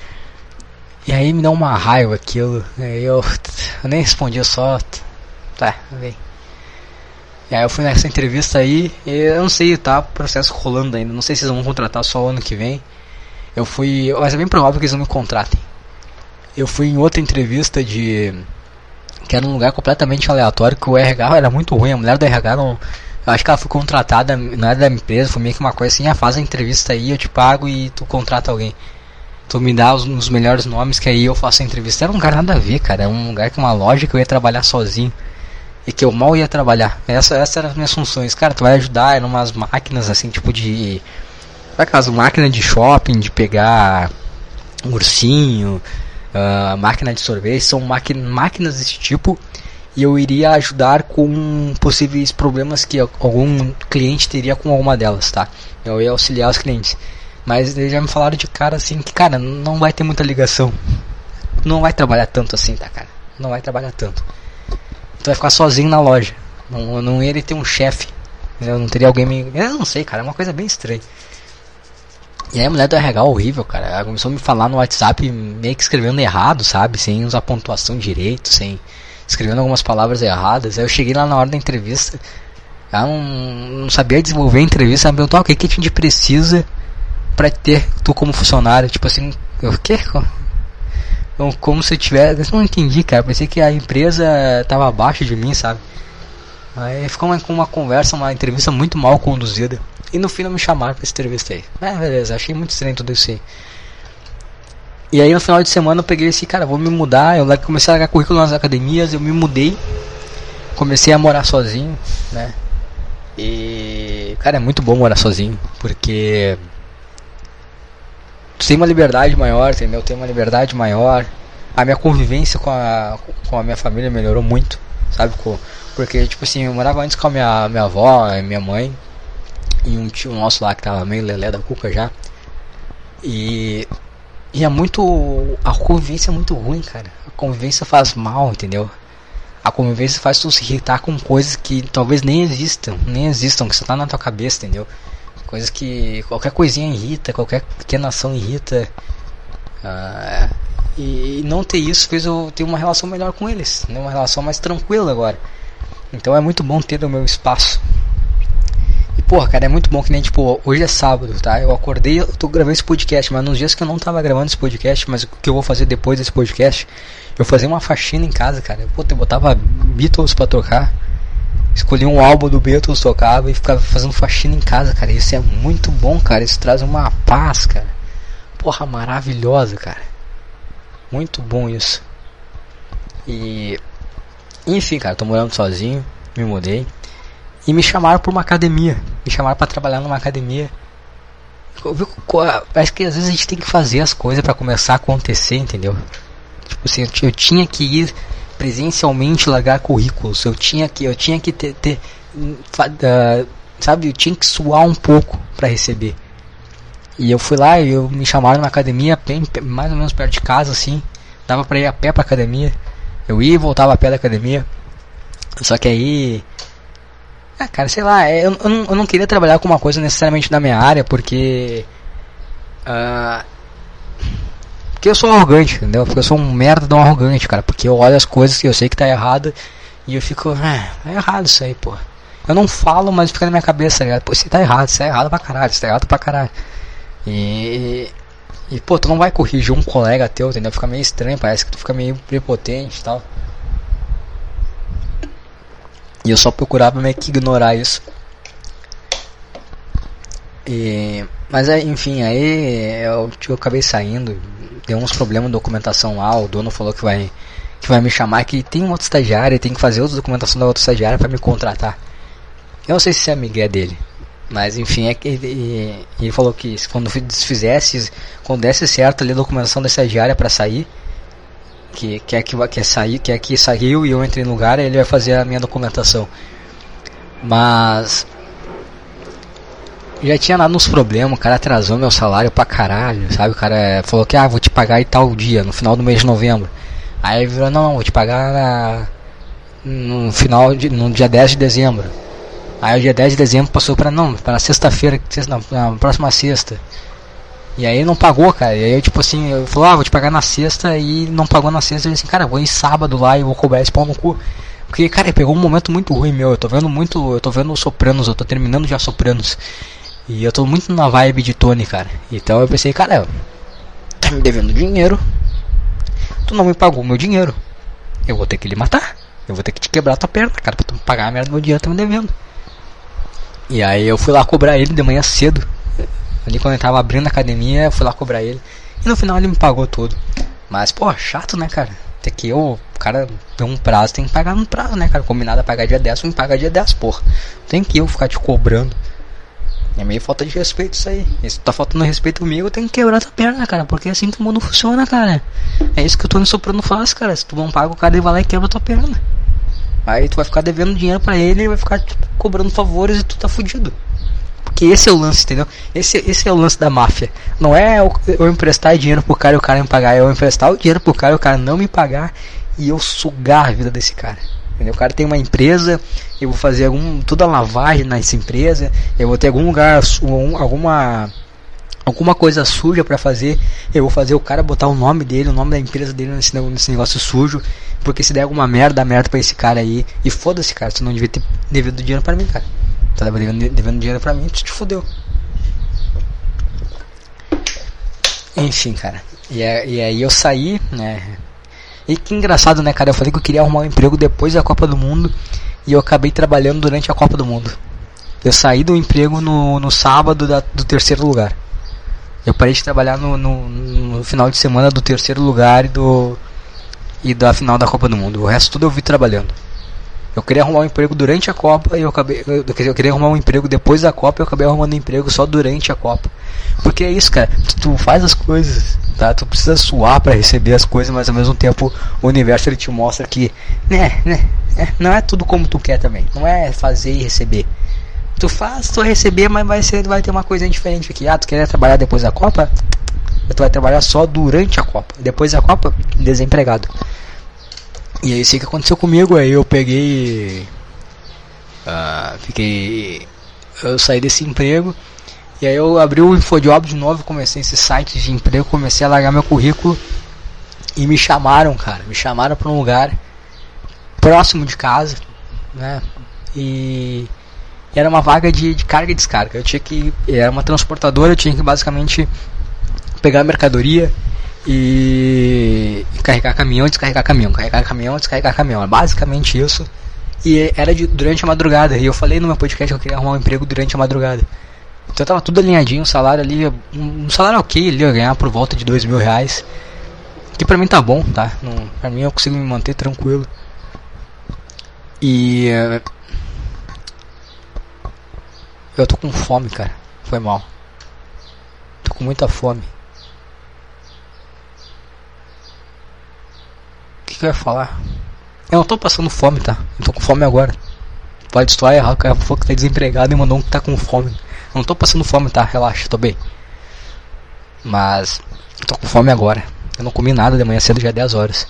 E aí me dá uma raiva aquilo, eu nem respondi, eu só... tá, vem. E aí eu fui nessa entrevista aí, e eu não sei, tá o processo rolando ainda, não sei se eles vão contratar só o ano que vem. Eu fui, mas é bem provável que eles não me contratem. Eu fui em outra entrevista que era um lugar completamente aleatório, que o RH era muito ruim, a mulher do RH não... Eu acho que ela foi contratada, não era da empresa, foi meio que uma coisa assim, faz a entrevista aí, eu te pago e tu contrata alguém. Tu me dá os melhores nomes que aí eu faço a entrevista. Era um lugar nada a ver, cara, era um lugar que uma loja que eu ia trabalhar sozinho. E que eu mal ia trabalhar. Essa eram as minhas funções. Cara, tu vai ajudar, eram umas máquinas assim, tipo de... aquelas máquinas de shopping, de pegar um ursinho, máquina de sorvete, são máquinas desse tipo. E eu iria ajudar com possíveis problemas que algum cliente teria com alguma delas, tá? Eu ia auxiliar os clientes. Mas eles já me falaram de cara assim, que cara, não vai ter muita ligação. Não vai trabalhar tanto assim, tá, cara? Não vai trabalhar tanto. Tu vai ficar sozinho na loja. Não ia ter um chefe. Eu não teria alguém me... eu não sei, cara, é uma coisa bem estranha. E aí a mulher do RH horrível, cara. Ela começou a me falar no WhatsApp meio que escrevendo errado, sabe? Sem usar pontuação direito, sem... escrevendo algumas palavras erradas. Aí eu cheguei lá na hora da entrevista. Ela não sabia desenvolver a entrevista. Ela me perguntou: o que a gente precisa pra ter tu como funcionário? Tipo assim, o quê? Como se eu tivesse... eu não entendi, cara. Parecia que a empresa tava abaixo de mim, sabe? Aí ficou uma conversa, uma entrevista muito mal conduzida. E no fim não me chamaram pra essa entrevista aí. Beleza, achei muito estranho tudo isso aí. E aí no final de semana eu peguei esse, cara, vou me mudar. Eu comecei a largar currículo nas academias, eu me mudei. Comecei a morar sozinho, né? E, cara, é muito bom morar sozinho, porque tu tem uma liberdade maior, entendeu? Tem uma liberdade maior. A minha convivência com a minha família melhorou muito, sabe? Porque, tipo assim, eu morava antes com a minha avó, a minha mãe e um tio nosso lá que tava meio lelé da cuca já. E é muito... a convivência é muito ruim, cara. A convivência faz mal, entendeu? A convivência faz tu se irritar com coisas que talvez nem existam, que só tá na tua cabeça, entendeu? Coisas que... qualquer coisinha irrita, qualquer pequena ação irrita. E não ter isso fez eu ter uma relação melhor com eles, né? Uma relação mais tranquila agora. Então é muito bom ter o meu espaço. E porra, cara, é muito bom que nem, tipo, hoje é sábado, tá? Eu acordei, eu tô gravando esse podcast, mas nos dias que eu não tava gravando esse podcast, mas o que eu vou fazer depois desse podcast, eu fazia uma faxina em casa, cara. Pô, eu botava Beatles pra tocar escolhia um álbum do Beatles, tocava e ficava fazendo faxina em casa, cara. Isso é muito bom, cara. Isso traz uma paz, cara. Porra, maravilhosa, cara. Muito bom isso. E enfim, cara, tô morando sozinho, me mudei e me chamaram pra uma academia. Me chamaram pra trabalhar numa academia. Acho que às vezes a gente tem que fazer as coisas pra começar a acontecer, entendeu? Tipo assim, eu tinha que ir presencialmente largar currículos. Eu tinha que ter sabe, eu tinha que suar um pouco pra receber. E eu fui lá e me chamaram na academia, mais ou menos perto de casa, assim. Dava pra ir a pé pra academia. Eu ia e voltava a pé da academia. Só que aí... cara, sei lá, eu não queria trabalhar com uma coisa necessariamente da minha área, porque... porque eu sou arrogante, entendeu? Porque eu sou um merda de um arrogante, cara. Porque eu olho as coisas que eu sei que tá errado e eu fico... é errado isso aí, pô. Eu não falo, mas fica na minha cabeça, tá ligado? Pô, você tá errado, você tá errado pra caralho, você tá errado pra caralho. E pô, tu não vai corrigir um colega teu, entendeu? Fica meio estranho, parece que tu fica meio prepotente e tal. E eu só procurava meio que ignorar isso. Mas enfim, aí eu acabei saindo. Deu uns problemas de documentação lá. O dono falou que vai me chamar, que tem um outro estagiário e tem que fazer outra documentação da outra estagiária pra me contratar. Eu não sei se é amiga dele, mas enfim, é que ele falou que quando desse certo ali a documentação da estagiária pra sair, que saiu e eu entrei no lugar, ele vai fazer a minha documentação. Mas já tinha dado uns problemas, o cara atrasou meu salário pra caralho, sabe? O cara falou que vou te pagar em tal dia, no final do mês de novembro. Aí virou, não, vou te pagar no dia 10 de dezembro. Aí o dia 10 de dezembro passou para sexta-feira, na próxima sexta. E aí não pagou, cara. E aí tipo assim, eu falei, vou te pagar na sexta, e não pagou na sexta. Eu disse assim, cara, vou ir sábado lá e vou cobrar esse pau no cu. Porque, cara, pegou um momento muito ruim meu. Eu tô vendo Sopranos, eu tô terminando já Sopranos. E eu tô muito na vibe de Tony, cara. Então eu pensei, cara, tá me devendo dinheiro, tu não me pagou meu dinheiro, eu vou ter que lhe matar. Eu vou ter que te quebrar tua perna, cara, pra tu pagar a merda do meu dinheiro, tá me devendo. E aí eu fui lá cobrar ele de manhã cedo. Ali quando ele tava abrindo a academia, eu fui lá cobrar ele. E no final ele me pagou tudo. Mas, pô, chato, né, cara? Até que o cara deu um prazo, tem que pagar no prazo, né, cara? Combinado a pagar dia 10, me paga dia 10, porra. Tem que eu ficar te cobrando. É meio falta de respeito isso aí. E se tu tá faltando respeito comigo, eu tenho que quebrar tua perna, cara. Porque é assim que o mundo funciona, cara. É isso que o Tony Soprano faz, cara. Se tu não paga, o cara ele vai lá e quebra tua perna. Aí tu vai ficar devendo dinheiro pra ele e vai ficar cobrando favores e tu tá fudido. Porque esse é o lance, entendeu? Esse é o lance da máfia. Não é eu emprestar dinheiro pro cara e o cara me pagar. É eu emprestar o dinheiro pro cara e o cara não me pagar e eu sugar a vida desse cara. Entendeu? O cara tem uma empresa, eu vou fazer toda a lavagem nessa empresa, eu vou ter algum lugar, alguma coisa suja pra fazer, eu vou fazer o cara botar o nome dele, o nome da empresa dele nesse negócio sujo, porque se der alguma merda, dá merda pra esse cara aí, e foda-se, cara, tu não devia ter devido dinheiro pra mim, cara. Tá devendo dinheiro pra mim, tu te fudeu. Enfim, cara, e aí eu saí, né. E que engraçado, né, cara? Eu falei que eu queria arrumar um emprego depois da Copa do Mundo e eu acabei trabalhando durante a Copa do Mundo. Eu saí do emprego no sábado do terceiro lugar. Eu parei de trabalhar no final de semana do terceiro lugar e da final da Copa do Mundo. O resto tudo eu vi trabalhando. Eu queria arrumar um emprego durante a Copa e eu queria arrumar um emprego depois da Copa e eu acabei arrumando um emprego só durante a Copa. Porque é isso, cara. Tu faz as coisas, tá? Tu precisa suar pra receber as coisas, mas ao mesmo tempo o universo ele te mostra que não é tudo como tu quer também. Não é fazer e receber. Tu faz, tu vai receber, mas vai ter uma coisa diferente aqui. Tu quer trabalhar depois da Copa? Tu vai trabalhar só durante a Copa. Depois da Copa, desempregado. E é isso que aconteceu comigo. Aí eu peguei, eu saí desse emprego. E aí eu abri o InfoJob de novo, comecei esse site de emprego, comecei a largar meu currículo. E me chamaram, cara. Me chamaram pra um lugar próximo de casa, né? E era uma vaga de carga e descarga. Era uma transportadora, eu tinha que basicamente pegar a mercadoria e carregar caminhão, descarregar caminhão, carregar caminhão, descarregar caminhão. É basicamente isso. E era durante a madrugada. E eu falei no meu podcast que eu queria arrumar um emprego durante a madrugada. Então tava tudo alinhadinho, um salário ali, um salário ok ali, eu ia ganhar por volta de R$2.000. Que pra mim tá bom, tá? Não, pra mim eu consigo me manter tranquilo. E eu tô com fome, cara. Foi mal. Tô com muita fome. O que eu ia falar? Eu não tô passando fome, tá? Eu tô com fome agora. Pode estar errado, o cara falou que tá desempregado e mandou um que tá com fome. Eu não tô passando fome, tá? Relaxa, tô bem. Mas eu tô com fome agora. Eu não comi nada de manhã cedo, já é 10 horas.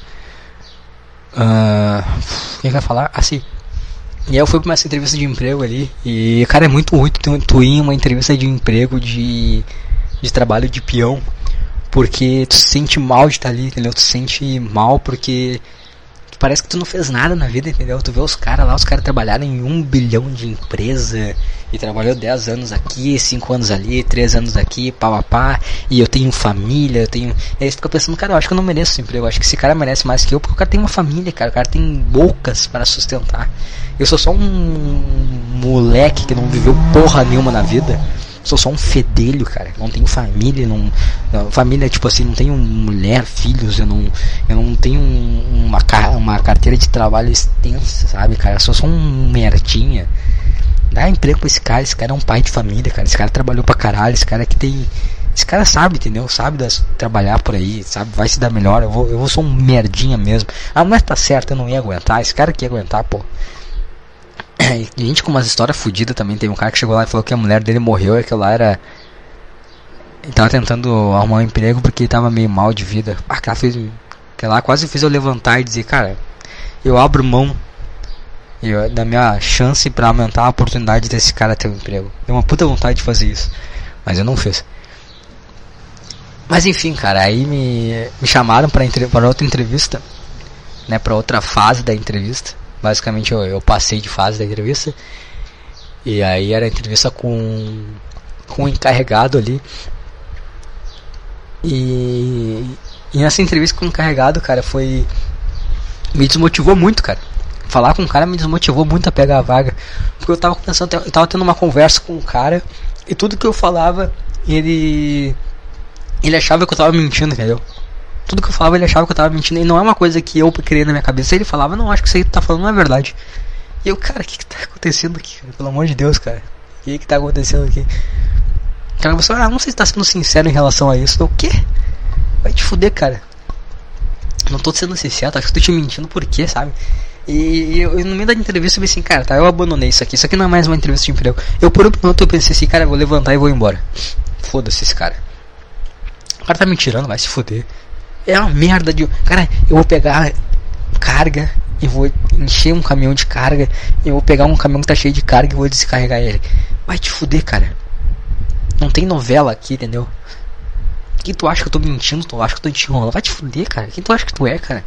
O que eu ia falar? Ah, sim. E aí eu fui pra essa entrevista de emprego ali. E, cara, é muito ruim tu ir em uma entrevista de emprego de trabalho de peão. Porque tu se sente mal de estar ali, entendeu? Tu se sente mal porque parece que tu não fez nada na vida, entendeu? Tu vê os caras lá, os caras trabalharam em 1 bilhão de empresa e trabalhou 10 anos aqui, 5 anos ali, 3 anos aqui, pá, e eu tenho família, eu tenho... E aí você fica pensando, cara, eu acho que eu não mereço esse emprego, eu acho que esse cara merece mais que eu, porque o cara tem uma família, cara, o cara tem bocas para sustentar. Eu sou só um moleque que não viveu porra nenhuma na vida. Sou só um fedelho, cara. Não tenho família, família, tipo assim, não tenho mulher, filhos, eu não tenho uma carteira de trabalho extensa, sabe, cara? Eu sou só um merdinha. Dá emprego pra esse cara é um pai de família, cara. Esse cara trabalhou pra caralho, esse cara que tem... Esse cara sabe, entendeu? Sabe trabalhar por aí, sabe? Vai se dar melhor. Eu vou sou um merdinha mesmo. A mulher tá certa, eu não ia aguentar. Esse cara que ia aguentar, pô. Gente com umas histórias fodidas também. Tem um cara que chegou lá e falou que a mulher dele morreu e que lá era... Ele tava tentando arrumar um emprego porque ele tava meio mal de vida. Que lá quase fez eu levantar e dizer, cara, eu abro mão da minha chance pra aumentar a oportunidade desse cara ter um emprego. Deu uma puta vontade de fazer isso, mas eu não fiz. Mas enfim, cara, aí me chamaram para outra entrevista, né, pra outra fase da entrevista. Basicamente eu passei de fase da entrevista. E aí era a entrevista com o encarregado ali. E nessa entrevista com o encarregado, cara, me desmotivou muito, cara. Falar com o cara me desmotivou muito a pegar a vaga. Porque eu tava pensando, eu tava tendo uma conversa com o cara. E tudo que eu falava, ele achava que eu tava mentindo, entendeu? Tudo que eu falava ele achava que eu tava mentindo. E não é uma coisa que eu criei na minha cabeça. Ele falava, não, acho que isso aí que tu tá falando não é verdade. E eu, cara, o que tá acontecendo aqui, cara? Pelo amor de Deus, cara. O que tá acontecendo aqui? O cara falou, não sei se tá sendo sincero em relação a isso. Eu, o quê? Vai te fuder, cara. Não tô sendo sincero, acho que tô te mentindo por quê, sabe? E eu no meio da entrevista eu pensei assim, cara, tá, eu abandonei isso aqui. Isso aqui não é mais uma entrevista de emprego. Eu por um minuto eu pensei assim, cara, eu vou levantar e vou embora. Foda-se esse cara. O cara tá me tirando, vai se fuder. É uma merda de... Cara, eu vou pegar carga e vou encher um caminhão de carga. Eu vou pegar um caminhão que tá cheio de carga e vou descarregar ele. Vai te fuder, cara. Não tem novela aqui, entendeu? Quem tu acha que eu tô mentindo? Tu acha que eu tô te enrolando? Vai te fuder, cara. Quem tu acha que tu é, cara?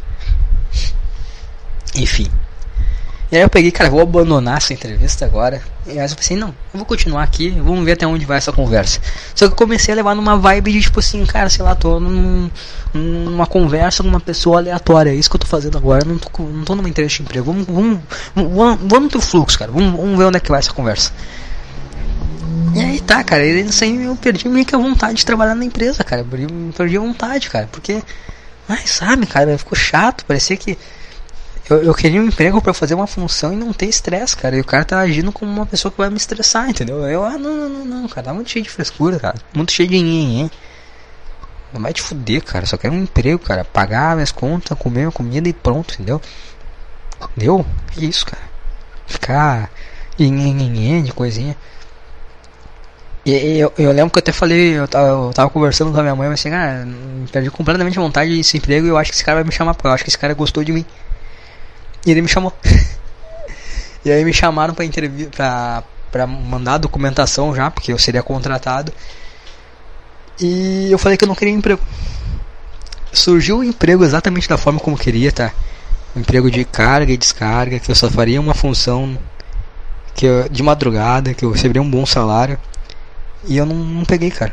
Enfim. E aí eu peguei, cara, vou abandonar essa entrevista agora. E aí eu pensei, não, eu vou continuar aqui, vamos ver até onde vai essa conversa. Só que eu comecei a levar numa vibe de tipo assim, cara, sei lá, tô numa conversa com uma pessoa aleatória. É isso que eu tô fazendo agora, não tô numa entrevista de emprego. Vamos no fluxo, cara, vamos ver onde é que vai essa conversa. E aí tá, cara, e isso aí eu perdi meio que a vontade de trabalhar na empresa, cara. Perdi a vontade, cara, porque... Ai, sabe, cara, ficou chato, parecia que... Eu queria um emprego pra fazer uma função e não ter estresse, cara. E o cara tá agindo como uma pessoa que vai me estressar, entendeu? Não, cara, tá muito cheio de frescura, cara. Muito cheio de nhenhenhen. Não vai te fuder, cara. Só quero um emprego, cara. Pagar minhas contas, comer minha comida e pronto, entendeu? Entendeu? Que isso, cara. Ficar de coisinha. E eu lembro que eu até falei, eu tava conversando com a minha mãe, mas assim, cara, perdi completamente a vontade desse emprego e eu acho que esse cara vai me chamar, porque eu acho que esse cara gostou de mim. E ele me chamou. E aí me chamaram pra entrevista, pra mandar a documentação já, porque eu seria contratado. E eu falei que eu não queria emprego. Surgiu o emprego exatamente da forma como eu queria, tá? Um emprego de carga e descarga, que eu só faria uma função de madrugada, que eu receberia um bom salário. E eu não peguei, cara.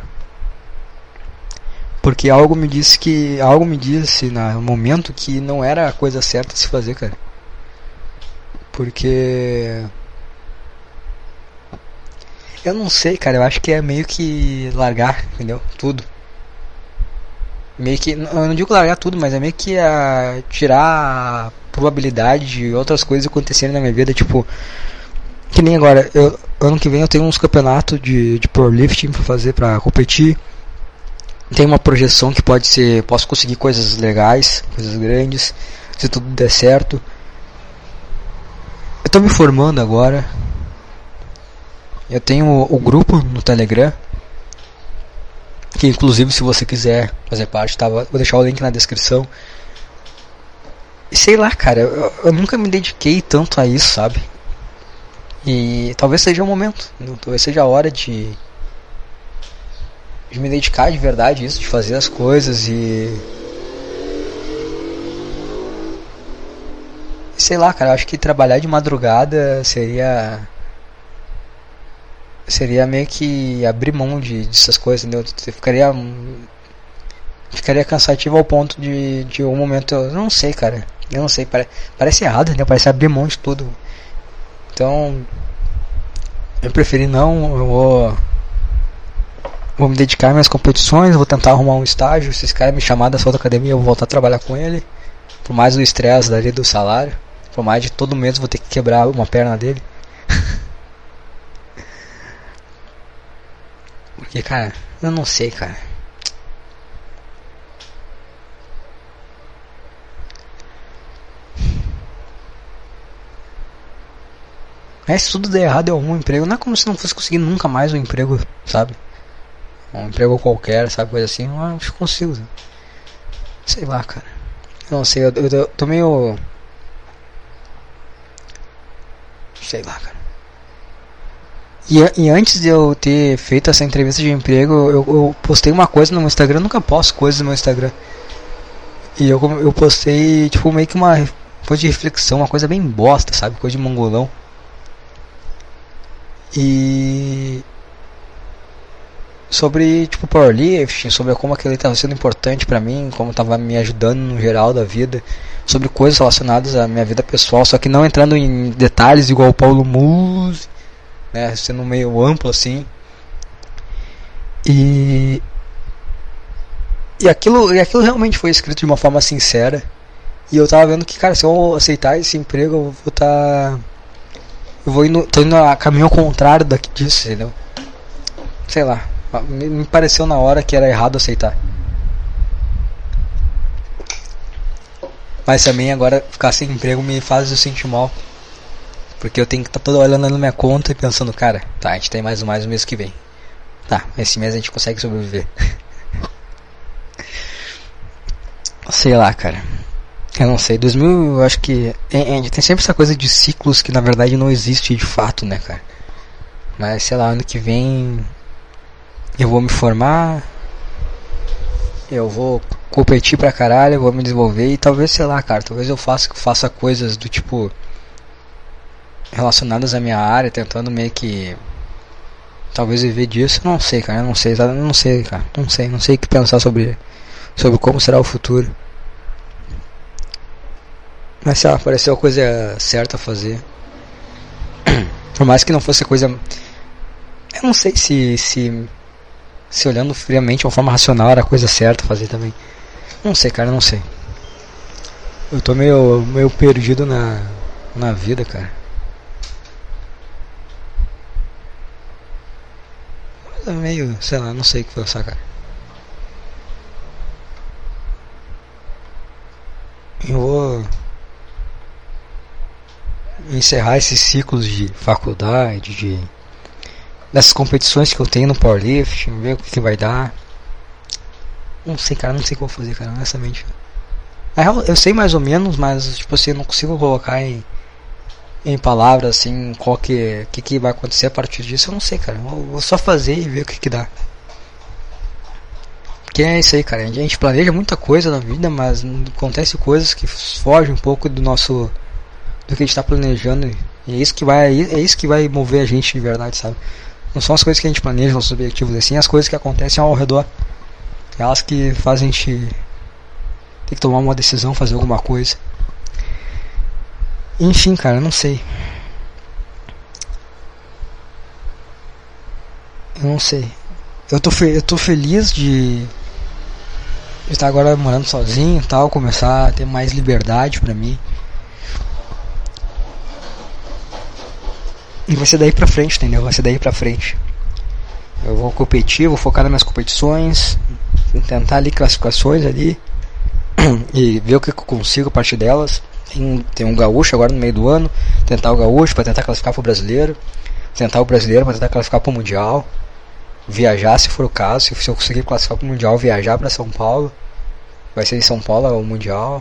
Porque algo me disse no momento que não era a coisa certa a se fazer, cara. Porque eu não sei, cara, eu acho que é meio que largar, entendeu? Tudo. Meio que, eu não digo largar tudo, mas é meio que tirar a probabilidade de outras coisas acontecerem na minha vida, tipo, que nem agora, ano que vem eu tenho uns campeonatos de powerlifting pra fazer, pra competir. Tem uma projeção que posso conseguir coisas legais, coisas grandes, se tudo der certo. Eu tô me formando agora. Eu tenho o grupo no Telegram, que inclusive se você quiser fazer parte, vou deixar o link na descrição. E sei lá, cara, eu nunca me dediquei tanto a isso, sabe? E talvez seja o momento, talvez seja a hora de me dedicar de verdade a isso, de fazer as coisas e sei lá, cara, eu acho que trabalhar de madrugada seria meio que abrir mão dessas coisas, entendeu? Você ficaria cansativo ao ponto de um momento, eu não sei, cara, eu não sei, parece errado, entendeu? Parece abrir mão de tudo. Então eu preferi não, eu vou me dedicar às minhas competições, vou tentar arrumar um estágio, se esse cara me chamar dessa outra academia eu vou voltar a trabalhar com ele, por mais o estresse dali do salário, por mais de todo mês vou ter que quebrar uma perna dele. Porque, cara, eu não sei, cara. Mas se tudo der errado eu arrumo um emprego. Não é como se não fosse conseguir nunca mais um emprego, sabe? Um emprego qualquer, sabe? Coisa assim. Eu acho que consigo. Sei lá, cara. Eu não sei, eu tô meio... Sei lá, cara. E antes de eu ter feito essa entrevista de emprego, eu postei uma coisa no meu Instagram. Eu nunca posto coisas no meu Instagram. E eu postei, tipo, meio que uma coisa de reflexão, uma coisa bem bosta, sabe? Coisa de mongolão. E sobre, tipo, powerlifting, sobre como aquilo estava sendo importante pra mim, como estava me ajudando no geral da vida, sobre coisas relacionadas à minha vida pessoal, só que não entrando em detalhes igual o Paulo Musi, né, sendo meio amplo assim. E aquilo realmente foi escrito de uma forma sincera. E eu tava vendo que, cara, se eu aceitar esse emprego, eu vou tô indo a caminho ao contrário disso, entendeu? Sei lá, me pareceu na hora que era errado aceitar. Mas também agora ficar sem emprego me faz eu sentir mal, porque eu tenho que estar toda hora olhando na minha conta e pensando, cara, tá, a gente tem mais um mês que vem. Tá, esse mês a gente consegue sobreviver. Sei lá, cara. Eu não sei, 2000 eu acho que tem sempre essa coisa de ciclos que na verdade não existe de fato, né, cara? Mas sei lá, ano que vem eu vou me formar, eu vou competir pra caralho, eu vou me desenvolver e talvez, sei lá, cara, talvez eu faça coisas do tipo relacionadas à minha área, tentando meio que talvez viver disso. Eu não sei, cara, eu não sei, cara, não sei o que pensar sobre como será o futuro. Mas sei lá, pareceu a coisa certa a fazer. Por mais que não fosse a coisa... Eu não sei se olhando friamente de uma forma racional era a coisa certa a fazer também. Não sei, cara, não sei. Eu tô meio perdido na vida, cara. Mas é meio, sei lá, não sei o que pensar, cara. Eu vou encerrar esses ciclos de faculdade, dessas competições que eu tenho no powerlifting, ver o que vai dar. Não sei, cara, não sei o que eu vou fazer, cara, honestamente. Na real, eu sei mais ou menos, mas tipo assim, eu não consigo colocar em palavras assim qual que vai acontecer a partir disso. Eu não sei, cara, eu vou só fazer e ver o que dá. Porque é isso aí, cara, a gente planeja muita coisa na vida, mas acontece coisas que fogem um pouco do que a gente está planejando, e é isso que vai mover a gente de verdade, sabe? Não são as coisas que a gente planeja, nossos objetivos, assim, as coisas que acontecem ao redor, elas que fazem a gente ter que tomar uma decisão, fazer alguma coisa. Enfim, cara, não sei. Eu não sei. Eu tô feliz de estar agora morando sozinho e tal, começar a ter mais liberdade pra mim. E vai ser daí pra frente, entendeu? Vai ser daí pra frente. Eu vou competir, vou focar nas minhas competições, tentar ali classificações ali e ver o que eu consigo a partir delas. Tem um gaúcho agora no meio do ano, tentar o gaúcho pra tentar classificar pro brasileiro, tentar o brasileiro pra tentar classificar pro mundial, viajar se for o caso, se eu conseguir classificar pro mundial, viajar pra São Paulo, vai ser em São Paulo o mundial.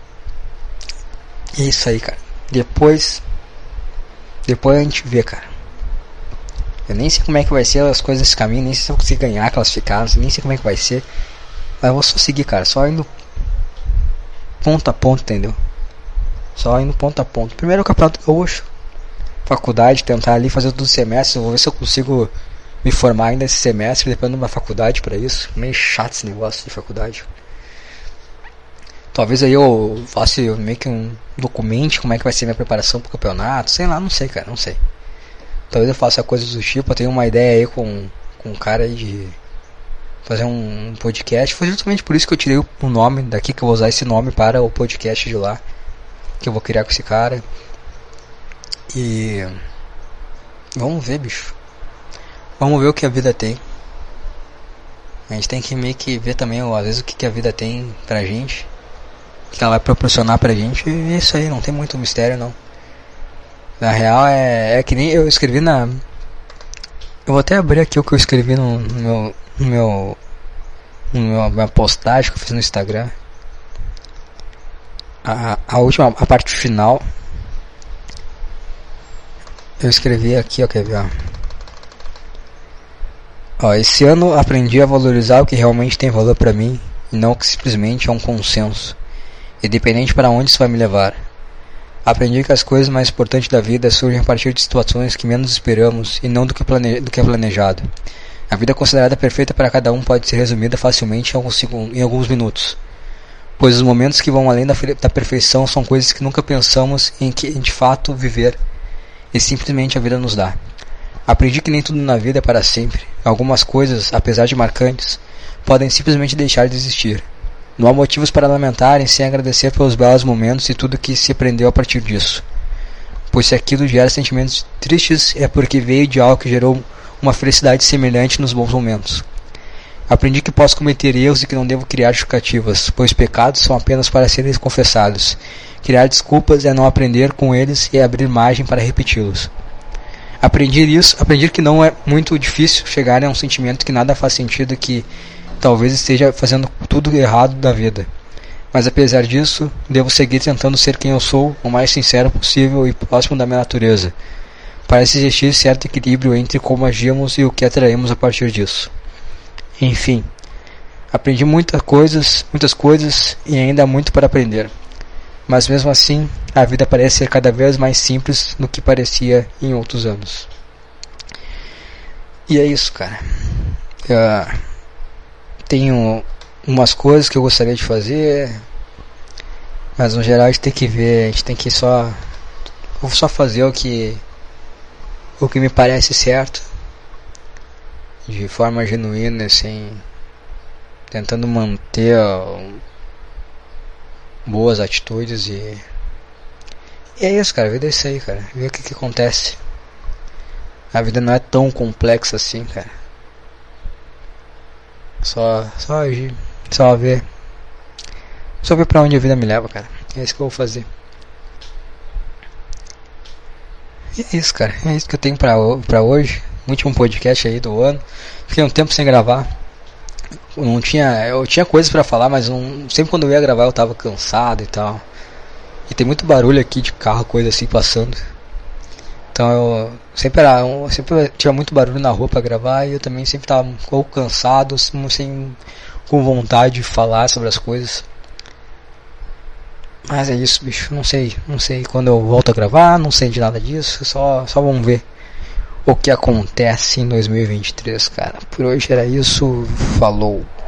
E isso aí, cara. Depois a gente vê, cara. Eu nem sei como é que vai ser as coisas nesse caminho, nem sei se eu consigo ganhar, classificar, nem sei como é que vai ser. Mas eu vou só seguir, cara, só indo ponto a ponto, entendeu? Só indo ponto a ponto. Primeiro o campeonato gaúcho, faculdade, tentar ali fazer todos os semestres. Eu vou ver se eu consigo me formar ainda esse semestre, depois numa faculdade pra isso. Meio chato esse negócio de faculdade. Talvez aí eu faça meio que um documento, como é que vai ser minha preparação pro campeonato. Sei lá, não sei, cara, não sei. Talvez eu faça coisas do tipo. Eu tenho uma ideia aí com um cara aí de fazer um podcast. Foi justamente por isso que eu tirei o nome daqui, que eu vou usar esse nome para o podcast de lá, que eu vou criar com esse cara. E vamos ver, bicho. Vamos ver o que a vida tem. A gente tem que meio que ver também, às vezes, o que a vida tem pra gente, o que ela vai proporcionar pra gente. E é isso aí, não tem muito mistério não. Na real é que nem eu escrevi na... Eu vou até abrir aqui o que eu escrevi no minha postagem que eu fiz no Instagram. A parte final. Eu escrevi aqui, ó, quer ver, ó. Esse ano aprendi a valorizar o que realmente tem valor pra mim, e não o que simplesmente é um consenso, independente para onde isso vai me levar. Aprendi que as coisas mais importantes da vida surgem a partir de situações que menos esperamos e não do que é planejado. A vida considerada perfeita para cada um pode ser resumida facilmente em alguns minutos, pois os momentos que vão além da perfeição são coisas que nunca pensamos em que de fato viver, e simplesmente a vida nos dá. Aprendi que nem tudo na vida é para sempre. Algumas coisas, apesar de marcantes, podem simplesmente deixar de existir. Não há motivos para lamentarem sem agradecer pelos belos momentos e tudo que se aprendeu a partir disso. Pois se aquilo gera sentimentos tristes, é porque veio de algo que gerou uma felicidade semelhante nos bons momentos. Aprendi que posso cometer erros e que não devo criar justificativas, pois pecados são apenas para serem confessados. Criar desculpas é não aprender com eles e abrir margem para repeti-los. Aprendi que não é muito difícil chegar a um sentimento que nada faz sentido, que talvez esteja fazendo tudo errado da vida. Mas apesar disso, devo seguir tentando ser quem eu sou, o mais sincero possível e próximo da minha natureza. Parece existir certo equilíbrio entre como agimos e o que atraímos a partir disso. Enfim, aprendi muitas coisas e ainda há muito para aprender. Mas mesmo assim, a vida parece ser cada vez mais simples do que parecia em outros anos. E é isso, cara. Tenho umas coisas que eu gostaria de fazer, mas no geral a gente tem que ver, a gente tem que vou só fazer o que me parece certo, de forma genuína, assim, tentando manter boas atitudes e é isso, cara. A vida é isso aí, cara. Ver o que acontece. A vida não é tão complexa assim, cara. Só agir, só ver pra onde a vida me leva, cara. É isso que eu vou fazer. E é isso, cara. É isso que eu tenho pra hoje. Último podcast aí do ano. Fiquei um tempo sem gravar. Eu tinha coisas pra falar, mas sempre quando eu ia gravar eu tava cansado e tal. E tem muito barulho aqui de carro, coisa assim passando. Então eu sempre tinha muito barulho na rua pra gravar, e eu também sempre tava um pouco cansado, com vontade de falar sobre as coisas. Mas é isso, bicho. Não sei quando eu volto a gravar, não sei de nada disso. Só vamos ver o que acontece em 2023, cara. Por hoje era isso. Falou.